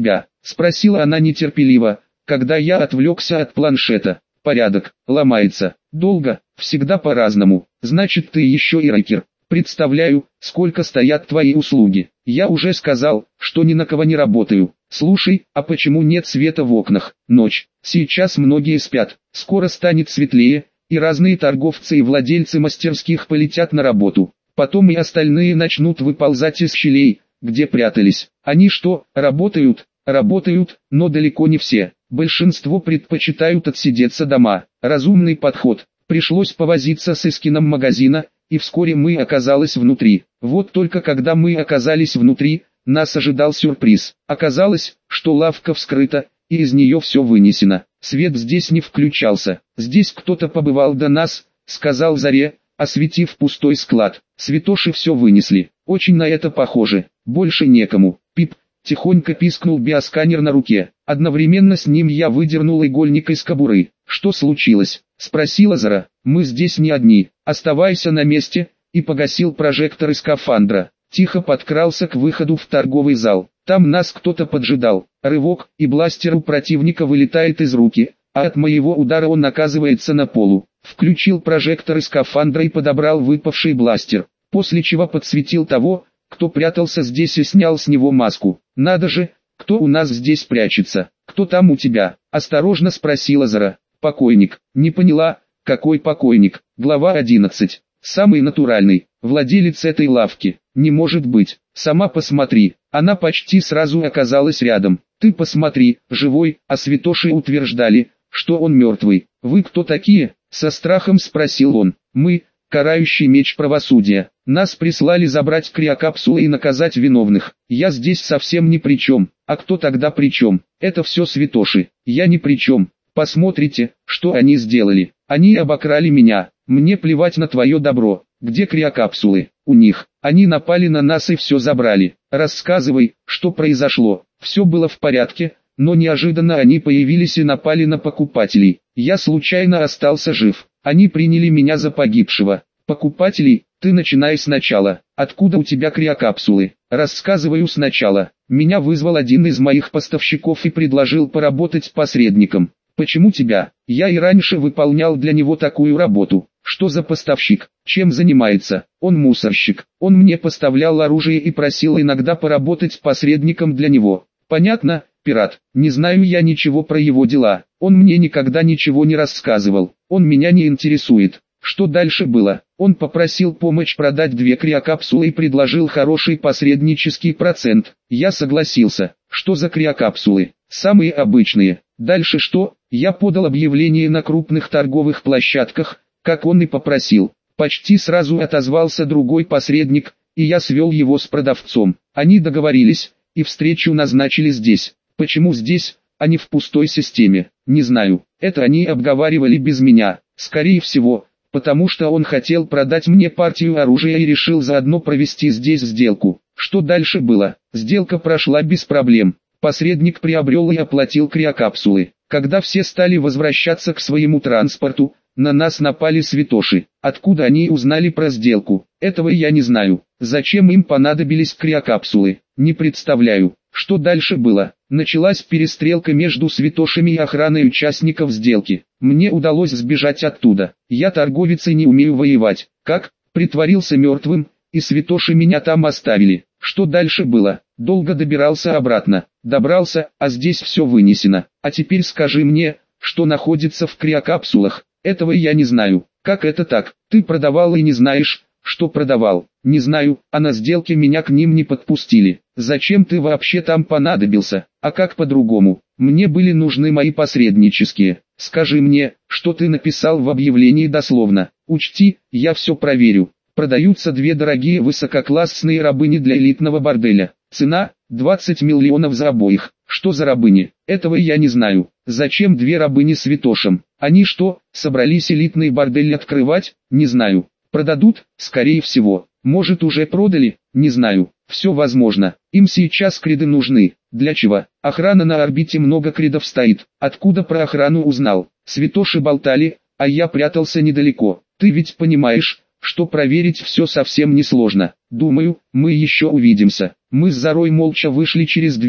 Спросила она нетерпеливо, когда я отвлекся от планшета. Порядок, ломается. Долго, всегда по-разному. Значит, ты еще и рекер. Представляю, сколько стоят твои услуги. Я уже сказал, что ни на кого не работаю. Слушай, а почему нет света в окнах? Ночь. Сейчас многие спят. Скоро станет светлее, и разные торговцы и владельцы мастерских полетят на работу. Потом и остальные начнут выползать из щелей, где прятались. Они что, работают? Работают, но далеко не все. Большинство предпочитают отсидеться дома. Разумный подход. Пришлось повозиться с эскином магазина, и вскоре мы оказались внутри. Вот только когда мы оказались внутри, нас ожидал сюрприз. Оказалось, что лавка вскрыта, и из нее все вынесено. Свет здесь не включался. Здесь кто-то побывал до нас, сказал Заре, осветив пустой склад. Святоши все вынесли. Очень на это похоже. Больше некому. Пип. Тихонько пискнул биосканер на руке. Одновременно с ним я выдернул игольник из кобуры. «Что случилось?» — спросила Зара. «Мы здесь не одни. Оставайся на месте», и погасил прожектор из скафандра. Тихо подкрался к выходу в торговый зал. Там нас кто-то поджидал. Рывок, и бластер у противника вылетает из руки, а от моего удара он оказывается на полу. Включил прожектор из скафандра и подобрал выпавший бластер, после чего подсветил того, кто прятался здесь, и снял с него маску. «Надо же, кто у нас здесь прячется? Кто там у тебя?» — осторожно спросила Зара. «Покойник». «Не поняла, какой покойник?» Глава 11. «Самый натуральный, владелец этой лавки». «Не может быть, сама посмотри». Она почти сразу оказалась рядом. «Ты посмотри, живой», а святоши утверждали, что он мертвый. «Вы кто такие?» — со страхом спросил он. «Мы, карающий меч правосудия. Нас прислали забрать криокапсулы и наказать виновных. Я здесь совсем ни при чем. А кто тогда при чем? Это все святоши. Я ни при чем. Посмотрите, что они сделали. Они обокрали меня. Мне плевать на твое добро. Где криокапсулы? У них. Они напали на нас и все забрали. Рассказывай, что произошло». Все было в порядке, но неожиданно они появились и напали на покупателей. Я случайно остался жив. Они приняли меня за погибшего. «Покупателей? Ты начинай сначала. Откуда у тебя криокапсулы?» «Рассказываю сначала. Меня вызвал один из моих поставщиков и предложил поработать посредником». «Почему тебя?» «Я и раньше выполнял для него такую работу». «Что за поставщик? Чем занимается?» «Он мусорщик. Он мне поставлял оружие и просил иногда поработать посредником для него». «Понятно, пират. Не знаю я ничего про его дела. Он мне никогда ничего не рассказывал. Он меня не интересует». Что дальше было? Он попросил помочь продать 2 криокапсулы и предложил хороший посреднический процент. Я согласился. Что за криокапсулы? Самые обычные. Дальше что? Я подал объявление на крупных торговых площадках, как он и попросил. Почти сразу отозвался другой посредник, и я свел его с продавцом. Они договорились, и встречу назначили здесь. Почему здесь, а не в пустой системе? Не знаю. Это они обговаривали без меня. Скорее всего, потому что он хотел продать мне партию оружия и решил заодно провести здесь сделку. Что дальше было? Сделка прошла без проблем. Посредник приобрел и оплатил криокапсулы. Когда все стали возвращаться к своему транспорту, на нас напали святоши. Откуда они узнали про сделку? Этого я не знаю. Зачем им понадобились криокапсулы? Не представляю. Что дальше было? Началась перестрелка между святошами и охраной участников сделки. Мне удалось сбежать оттуда. Я торговец и не умею воевать. Как? Притворился мертвым, и святоши меня там оставили. Что дальше было? Долго добирался обратно. Добрался, а здесь все вынесено. А теперь скажи мне, что находится в криокапсулах. Этого я не знаю. Как это так? Ты продавал и не знаешь, что продавал? Не знаю, а на сделке меня к ним не подпустили. Зачем ты вообще там понадобился? А как по-другому? Мне были нужны мои посреднические. Скажи мне, что ты написал в объявлении дословно. Учти, я все проверю. Продаются 2 дорогие высококлассные рабыни для элитного борделя. Цена – 20 миллионов за обоих. Что за рабыни? Этого я не знаю. Зачем 2 рабыни святошам? Они что, собрались элитный бордель открывать? Не знаю. Продадут? Скорее всего. Может, уже продали? Не знаю. Все возможно. Им сейчас креды нужны. Для чего? Охрана на орбите, много кредов стоит. Откуда про охрану узнал? Святоши болтали, а я прятался недалеко. Ты ведь понимаешь, что проверить все совсем несложно. Думаю, мы еще увидимся. Мы с Зарой молча вышли через дверь,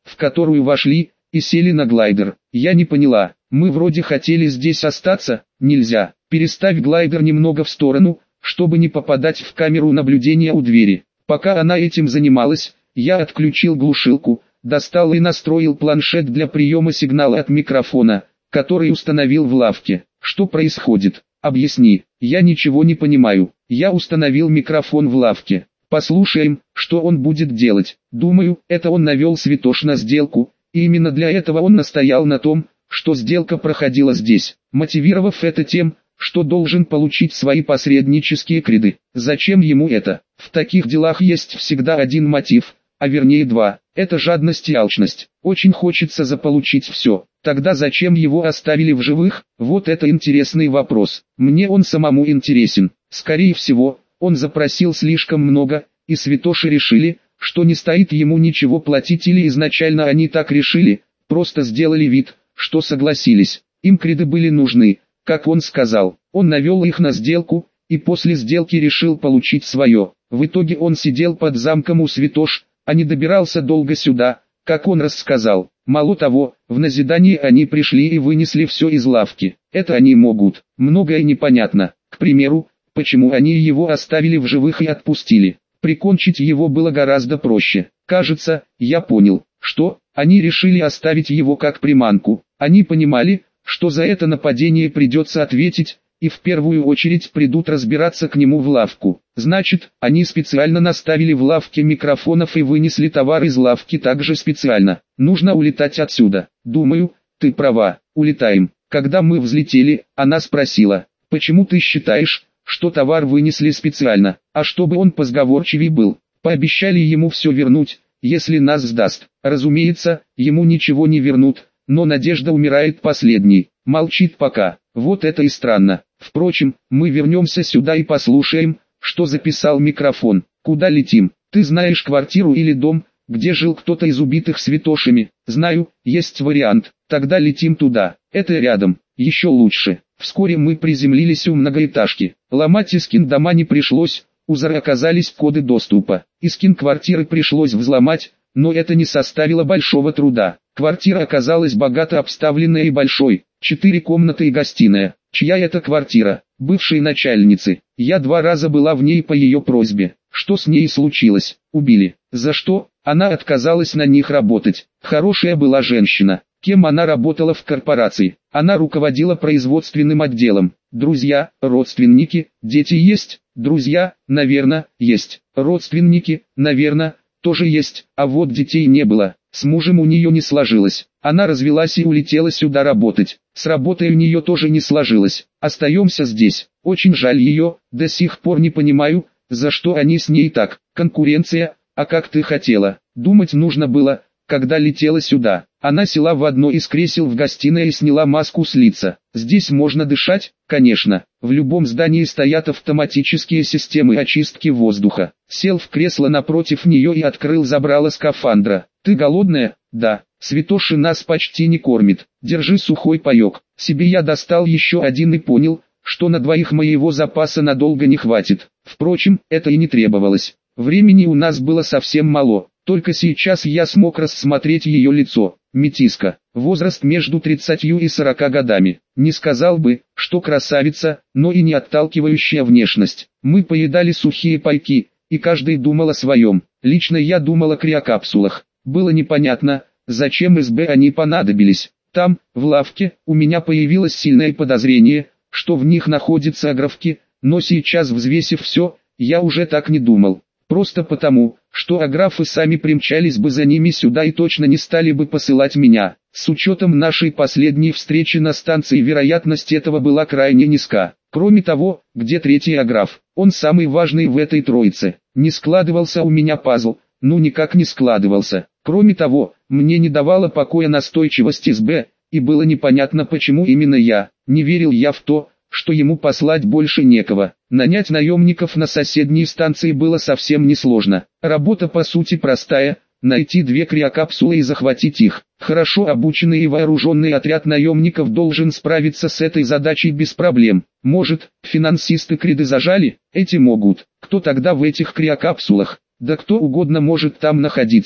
в которую вошли, и сели на глайдер. Я не поняла, мы вроде хотели здесь остаться, нельзя. Переставь глайдер немного в сторону, чтобы не попадать в камеру наблюдения у двери. Пока она этим занималась, я отключил глушилку, достал и настроил планшет для приема сигнала от микрофона, который установил в лавке. Что происходит? Объясни. Я ничего не понимаю. Я установил микрофон в лавке. Послушаем, что он будет делать. Думаю, это он навел Святош на сделку, и именно для этого он настоял на том, что сделка проходила здесь, мотивировав это тем, что должен получить свои посреднические креды. Зачем ему это? В таких делах есть всегда один мотив, а вернее два. Это жадность и алчность. Очень хочется заполучить все. Тогда зачем его оставили в живых? Вот это интересный вопрос. Мне он самому интересен. Скорее всего, он запросил слишком много, и святоши решили, что не стоит ему ничего платить, или изначально они так решили, просто сделали вид, что согласились. Им креды были нужны, как он сказал. Он навел их на сделку, и после сделки решил получить свое. В итоге он сидел под замком у святош, а не добирался долго сюда, как он рассказал. Мало того, в назидание они пришли и вынесли все из лавки. Это они могут. Многое непонятно. К примеру, почему они его оставили в живых и отпустили. Прикончить его было гораздо проще. Кажется, я понял, что они решили оставить его как приманку. Они понимали, что за это нападение придется ответить, и в первую очередь придут разбираться к нему в лавку. Значит, они специально наставили в лавке микрофонов и вынесли товар из лавки также специально. Нужно улетать отсюда. Думаю, ты права, улетаем. Когда мы взлетели, она спросила, почему ты считаешь, что товар вынесли специально, а чтобы он позговорчивей был. Пообещали ему все вернуть, если нас сдаст. Разумеется, ему ничего не вернут, но надежда умирает последней. Молчит пока. Вот это и странно. Впрочем, мы вернемся сюда и послушаем, что записал микрофон. Куда летим? Ты знаешь квартиру или дом, где жил кто-то из убитых святошами? Знаю, есть вариант. Тогда летим туда. Это рядом. Еще лучше. Вскоре мы приземлились у многоэтажки. Ломать Искин дома не пришлось, у Зары оказались коды доступа. Искин квартиры пришлось взломать, но это не составило большого труда. Квартира оказалась богато обставленной и большой. 4 комнаты и гостиная. Чья это квартира? Бывшей начальницы. Я 2 раза была в ней по ее просьбе. Что с ней случилось? Убили. За что? Она отказалась на них работать. Хорошая была женщина. Кем она работала в корпорации? Она руководила производственным отделом. Друзья, родственники, дети есть? Друзья, наверное, есть. Родственники, наверное, тоже есть. А вот детей не было. С мужем у нее не сложилось. Она развелась и улетела сюда работать. С работой у нее тоже не сложилось. Остаемся здесь. Очень жаль ее, до сих пор не понимаю, за что они с ней так. Конкуренция, а как ты хотела. Думать нужно было, когда летела сюда. Она села в одно из кресел в гостиной и сняла маску с лица. Здесь можно дышать, конечно. В любом здании стоят автоматические системы очистки воздуха. Сел в кресло напротив нее и открыл забрало скафандра. Ты голодная? Да. Святоши нас почти не кормит. Держи сухой паек. Себе я достал еще один и понял, что на 2 моего запаса надолго не хватит. Впрочем, это и не требовалось. Времени у нас было совсем мало. Только сейчас я смог рассмотреть ее лицо. Метиска. Возраст между 30 и 40 годами. Не сказал бы, что красавица, но и не отталкивающая внешность. Мы поедали сухие пайки, и каждый думал о своем. Лично я думал о криокапсулах. Было непонятно, зачем СБ они понадобились. Там, в лавке, у меня появилось сильное подозрение, что в них находятся аграфки, но сейчас, взвесив все, я уже так не думал. Просто потому, что аграфы сами примчались бы за ними сюда и точно не стали бы посылать меня. С учетом нашей последней встречи на станции вероятность этого была крайне низка. Кроме того, где 3-й аграф? Он самый важный в этой троице. Не складывался у меня пазл, ну никак не складывался. Кроме того, мне не давала покоя настойчивость СБ, и было непонятно почему именно я. Не верил я в то, что ему послать больше некого. Нанять наемников на соседней станции было совсем несложно. Работа по сути простая, найти 2 криокапсулы и захватить их. Хорошо обученный и вооруженный отряд наемников должен справиться с этой задачей без проблем. Может, финансисты креды зажали? Эти могут. Кто тогда в этих криокапсулах? Да кто угодно может там находиться.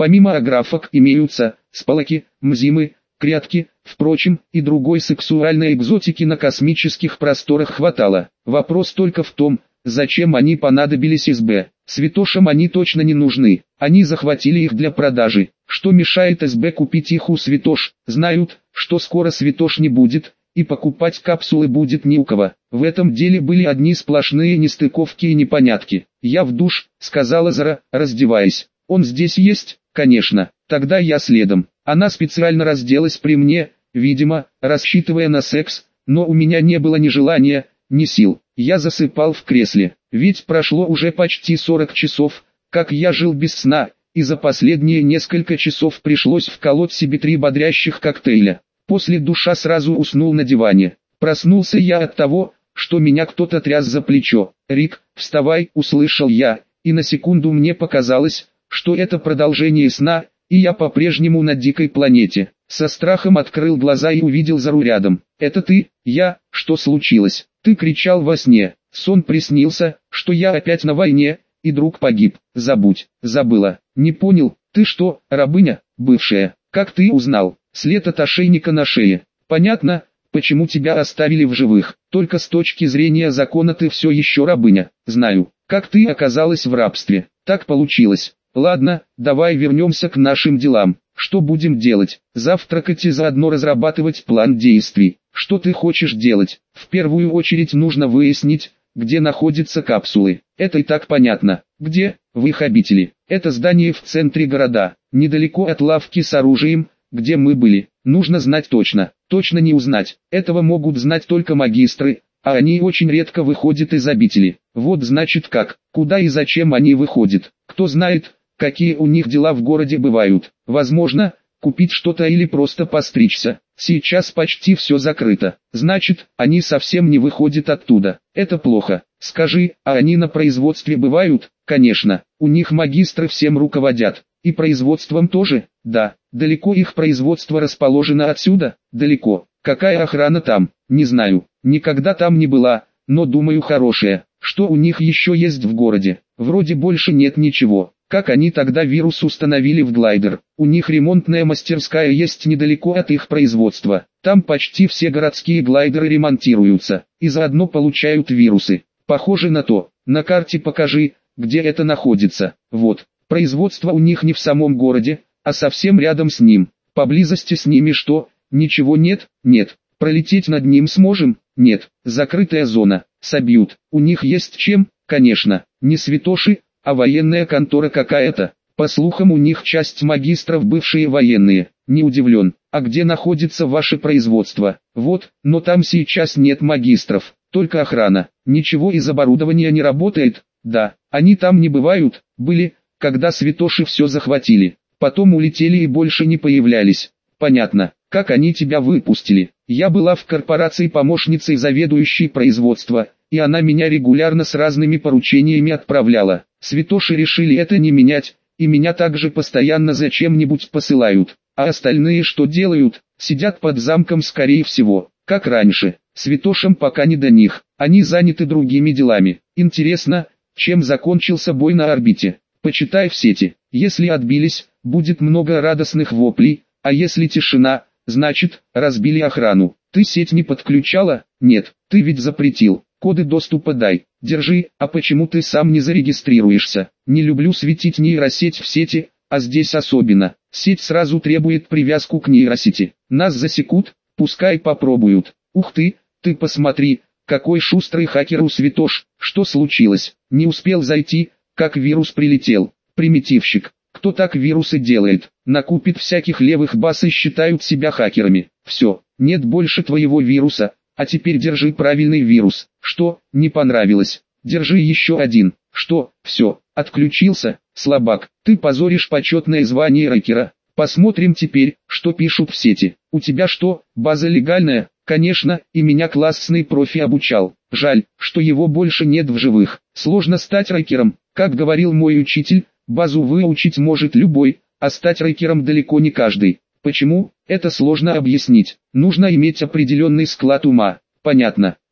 Помимо аграфок имеются сполоки, мзимы, крятки, впрочем, и другой сексуальной экзотики на космических просторах хватало. Вопрос только в том, зачем они понадобились СБ. Святошам они точно не нужны, они захватили их для продажи. Что мешает СБ купить их у Святош? Знают, что скоро Святош не будет, и покупать капсулы будет не у кого. В этом деле были одни сплошные нестыковки и непонятки. «Я в душ», — сказала Зара, раздеваясь. «Он здесь есть?» «Конечно». Тогда я следом. Она специально разделась при мне, видимо, рассчитывая на секс, но у меня не было ни желания, ни сил. Я засыпал в кресле, ведь прошло уже почти 40 часов, как я жил без сна, и за последние несколько часов пришлось вколоть себе 3 бодрящих коктейля. После душа сразу уснул на диване. Проснулся я от того, что меня кто-то тряс за плечо. «Рик, вставай», — услышал я, и на секунду мне показалось, что это продолжение сна, и я по-прежнему на дикой планете. Со страхом открыл глаза и увидел Зару рядом. «Это ты?» «Я? Что случилось?» «Ты кричал во сне. Сон приснился, что я опять на войне, и друг погиб. Забудь». «Забыла». «Не понял, ты что, рабыня, бывшая? Как ты узнал?» «След от ошейника на шее». «Понятно, почему тебя оставили в живых. Только с точки зрения закона ты все еще рабыня». «Знаю, как ты оказалась в рабстве. Так получилось. Ладно, давай вернемся к нашим делам. Что будем делать? Завтракать и заодно разрабатывать план действий. Что ты хочешь делать? В первую очередь нужно выяснить, где находятся капсулы. Это и так понятно. Где? В их обители. Это здание в центре города, недалеко от лавки с оружием, где мы были. Нужно знать точно. Точно не узнать. Этого могут знать только магистры, а они очень редко выходят из обители. Вот значит как, куда и зачем они выходят. Кто знает, какие у них дела в городе бывают. Возможно, купить что-то или просто постричься. Сейчас почти все закрыто. Значит, они совсем не выходят оттуда. Это плохо. Скажи, а они на производстве бывают? Конечно. У них магистры всем руководят. И производством тоже? Да. Далеко их производство расположено отсюда? Далеко. Какая охрана там? Не знаю. Никогда там не была, но думаю хорошая. Что у них еще есть в городе? Вроде больше нет ничего. Как они тогда вирус установили в глайдер? У них ремонтная мастерская есть недалеко от их производства. Там почти все городские глайдеры ремонтируются, и заодно получают вирусы. Похоже на то. На карте покажи, где это находится. Вот. Производство у них не в самом городе, а совсем рядом с ним. Поблизости с ними что? Ничего нет? Нет. Пролететь над ним сможем? Нет. Закрытая зона. Собьют. У них есть чем? Конечно. Не святоши, а военная контора какая-то. По слухам, у них часть магистров бывшие военные. Не удивлен. А где находится ваше производство? Вот, но там сейчас нет магистров, только охрана. Ничего из оборудования не работает. Да, они там не бывают. Были, когда святоши все захватили. Потом улетели и больше не появлялись. Понятно. Как они тебя выпустили? Я была в корпорации помощницей заведующей производства, и она меня регулярно с разными поручениями отправляла. Святоши решили это не менять, и меня также постоянно зачем-нибудь посылают. А остальные что делают? Сидят под замком скорее всего, как раньше. Святошам пока не до них, они заняты другими делами. Интересно, чем закончился бой на орбите? Почитай в сети. Если отбились, будет много радостных воплей, а если тишина, значит, разбили охрану. Ты сеть не подключала? Нет, ты ведь запретил. Коды доступа дай. Держи, а почему ты сам не зарегистрируешься? Не люблю светить нейросеть в сети, а здесь особенно. Сеть сразу требует привязку к нейросети. Нас засекут, пускай попробуют. Ух ты посмотри, какой шустрый хакер у Святош. Что случилось? Не успел зайти, как вирус прилетел. Примитивщик. Кто так вирусы делает? Накупит всяких левых баз и считают себя хакерами. Все, нет больше твоего вируса, а теперь держи правильный вирус. Что, не понравилось? Держи еще один. Что, все, отключился? Слабак, ты позоришь почетное звание рэкера. Посмотрим теперь, что пишут в сети. У тебя что, база легальная? Конечно, и меня классный профи обучал. Жаль, что его больше нет в живых. Сложно стать рэкером. Как говорил мой учитель, базу выучить может любой, а стать рэкером далеко не каждый. Почему? Это сложно объяснить. Нужно иметь определенный склад ума. Понятно.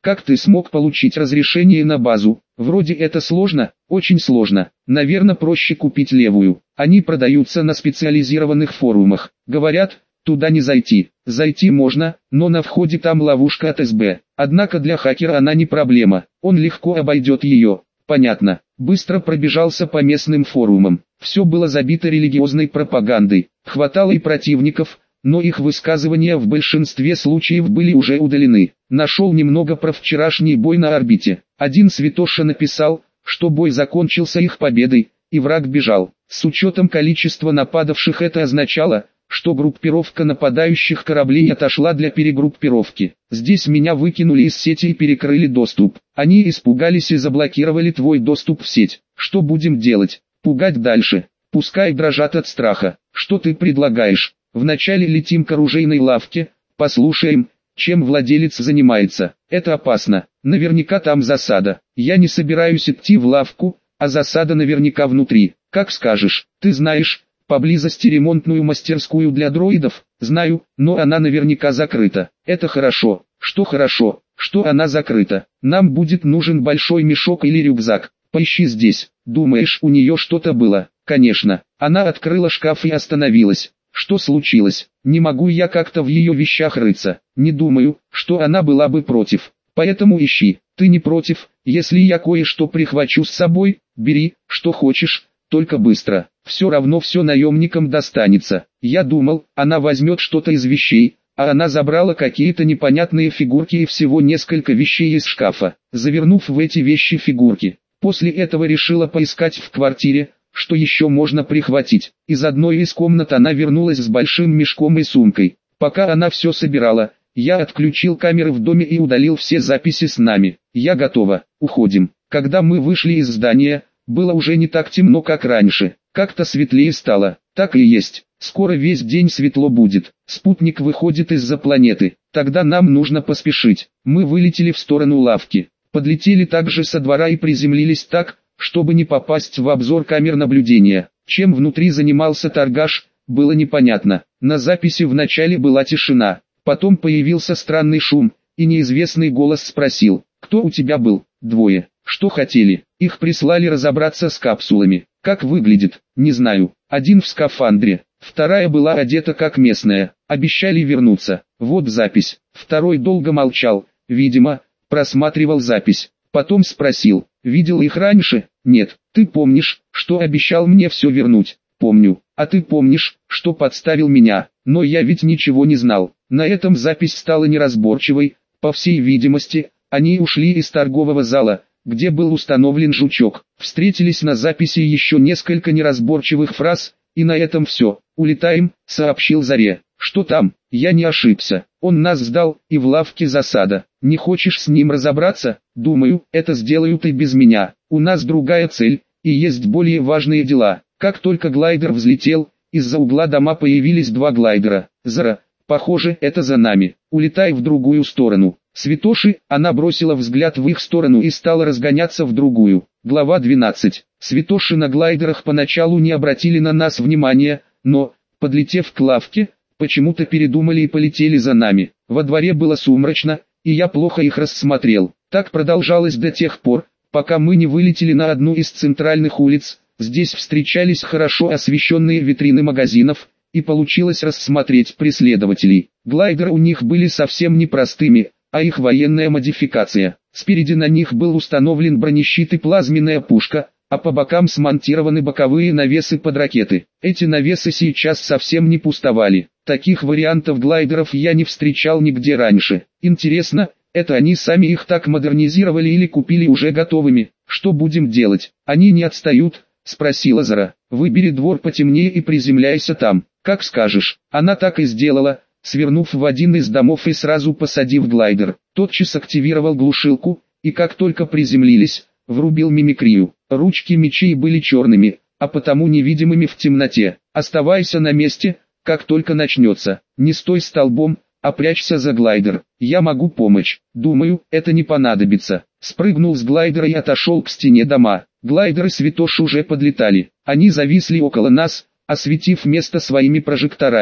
Как ты смог получить разрешение на базу? Вроде это сложно, очень сложно. Наверное, проще купить левую. Они продаются на специализированных форумах. Говорят, туда не зайти. Зайти можно, но на входе там ловушка от СБ. Однако для хакера она не проблема. Он легко обойдет ее. Понятно. Быстро пробежался по местным форумам. Все было забито религиозной пропагандой. Хватало и противников, но их высказывания в большинстве случаев были уже удалены. Нашел немного про вчерашний бой на орбите. Один святоша написал, что бой закончился их победой, и враг бежал. С учетом количества нападавших это означало, что группировка нападающих кораблей отошла для перегруппировки. Здесь меня выкинули из сети и перекрыли доступ. Они испугались и заблокировали твой доступ в сеть. Что будем делать? Пугать дальше. Пускай дрожат от страха. Что ты предлагаешь? Вначале летим к оружейной лавке, послушаем, чем владелец занимается. Это опасно. Наверняка там засада. Я не собираюсь идти в лавку, а засада наверняка внутри. Как скажешь. Ты знаешь, поблизости ремонтную мастерскую для дроидов? Знаю, но она наверняка закрыта. Это хорошо. Что хорошо? Что она закрыта. Нам будет нужен большой мешок или рюкзак. Поищи здесь. Думаешь, у нее что-то было? Конечно. Она открыла шкаф и остановилась. Что случилось? Не могу я как-то в ее вещах рыться. Не думаю, что она была бы против. Поэтому ищи. Ты не против? Если я кое-что прихвачу с собой, бери, что хочешь, только быстро. Все равно все наемникам достанется. Я думал, она возьмет что-то из вещей, а она забрала какие-то непонятные фигурки и всего несколько вещей из шкафа, завернув в эти вещи фигурки. После этого решила поискать в квартире, что еще можно прихватить. Из одной из комнат она вернулась с большим мешком и сумкой. Пока она все собирала, я отключил камеры в доме и удалил все записи с нами. Я готова, уходим. Когда мы вышли из здания, было уже не так темно, как раньше. Как-то светлее стало. Так и есть. Скоро весь день светло будет. Спутник выходит из-за планеты. Тогда нам нужно поспешить. Мы вылетели в сторону лавки. Подлетели также со двора и приземлились так, чтобы не попасть в обзор камер наблюдения. Чем внутри занимался торгаш, было непонятно. На записи вначале была тишина. Потом появился странный шум, и неизвестный голос спросил: «Кто у тебя был?» «Двое». «Что хотели?» «Их прислали разобраться с капсулами». «Как выглядит?» «Не знаю». «Один в скафандре, вторая была одета как местная. Обещали вернуться». «Вот запись». Второй долго молчал, видимо, просматривал запись. Потом спросил: «Видел их раньше?» «Нет». «Ты помнишь, что обещал мне все вернуть?» «Помню». «А ты помнишь, что подставил меня?» «Но я ведь ничего не знал». На этом запись стала неразборчивой. По всей видимости, они ушли из торгового зала, где был установлен жучок. Встретились на записи еще несколько неразборчивых фраз, и на этом все. «Улетаем», — сообщил Заре. «Что там?» «Я не ошибся. Он нас сдал, и в лавке засада. Не хочешь с ним разобраться?» «Думаю, это сделают и без меня. У нас другая цель, и есть более важные дела». Как только глайдер взлетел, из-за угла дома появились два глайдера. «Зара, похоже, это за нами. Улетай в другую сторону». «Святоши», она бросила взгляд в их сторону и стала разгоняться в другую. Глава 12. Святоши на глайдерах поначалу не обратили на нас внимания, но, подлетев к лавке, почему-то передумали и полетели за нами. Во дворе было сумрачно, и я плохо их рассмотрел. Так продолжалось до тех пор, пока мы не вылетели на одну из центральных улиц. Здесь встречались хорошо освещенные витрины магазинов, и получилось рассмотреть преследователей. Глайдеры у них были совсем непростыми, а их военная модификация. Спереди на них был установлен бронещит и плазменная пушка, а по бокам смонтированы боковые навесы под ракеты. Эти навесы сейчас совсем не пустовали. Таких вариантов глайдеров я не встречал нигде раньше. Интересно, это они сами их так модернизировали или купили уже готовыми? Что будем делать? Они не отстают? Спросила Зара. «Выбери двор потемнее и приземляйся там, как скажешь». Она так и сделала, свернув в один из домов и сразу посадив глайдер. Тотчас активировал глушилку, и как только приземлились, врубил мимикрию. Ручки мечей были черными, а потому невидимыми в темноте. «Оставайся на месте, как только начнется. Не стой столбом, а прячься за глайдер. Я могу помочь. Думаю, это не понадобится». Спрыгнул с глайдера и отошел к стене дома. Глайдеры Святоши уже подлетали. Они зависли около нас, осветив место своими прожекторами.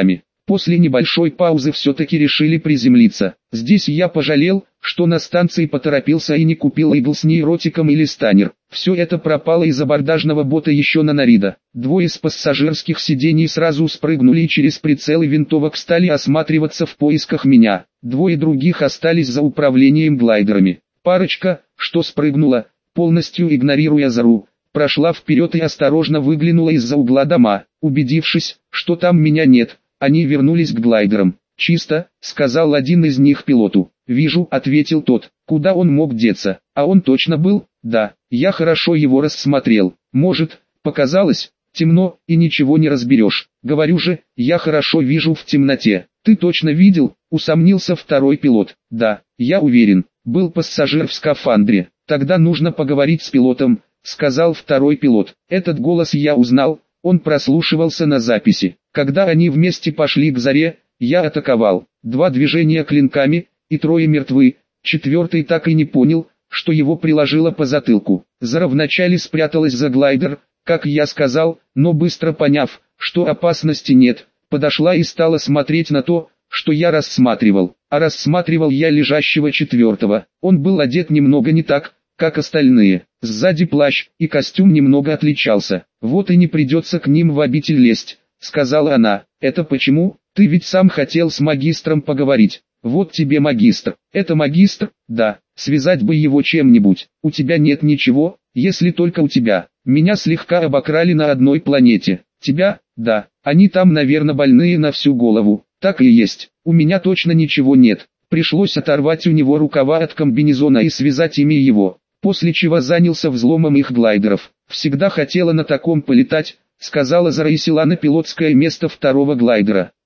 После небольшой паузы все-таки решили приземлиться. Здесь я пожалел, что на станции поторопился и не купил игл с нейротиком или станер. Все это пропало из абордажного бота еще на Нарида. Двое с пассажирских сидений сразу спрыгнули и через прицелы винтовок стали осматриваться в поисках меня. Двое других остались за управлением глайдерами. Парочка, что спрыгнула, полностью игнорируя Зару, прошла вперед и осторожно выглянула из-за угла дома. Убедившись, что там меня нет, они вернулись к глайдерам. «Чисто», — сказал один из них пилоту. «Вижу», — ответил тот. «Куда он мог деться? А он точно был?» «Да, я хорошо его рассмотрел. Может, показалось, темно, и ничего не разберешь. Говорю же, я хорошо вижу в темноте». «Ты точно видел?» — усомнился второй пилот. «Да, я уверен, был пассажир в скафандре. Тогда нужно поговорить с пилотом», — сказал второй пилот. Этот голос я узнал, он прослушивался на записи. Когда они вместе пошли к Заре, я атаковал. 2 движения клинками, и 3 мертвы. 4-й так и не понял, что его приложило по затылку. Зара вначале спряталась за глайдер, как я сказал, но быстро поняв, что опасности нет, подошла и стала смотреть на то, что я рассматривал. А рассматривал я лежащего 4-го. Он был одет немного не так, как остальные. Сзади плащ, и костюм немного отличался. «Вот и не придется к ним в обитель лезть», — сказала она. «Это почему? Ты ведь сам хотел с магистром поговорить. Вот тебе магистр». «Это магистр?» «Да. Связать бы его чем-нибудь. У тебя нет ничего, если только у тебя. Меня слегка обокрали на одной планете. Тебя?» «Да. Они там, наверное, больные на всю голову». «Так и есть. У меня точно ничего нет». Пришлось оторвать у него рукава от комбинезона и связать ими его, после чего занялся взломом их глайдеров. «Всегда хотела на таком полетать», — сказала Зара и села на пилотское место 2-го глайдера.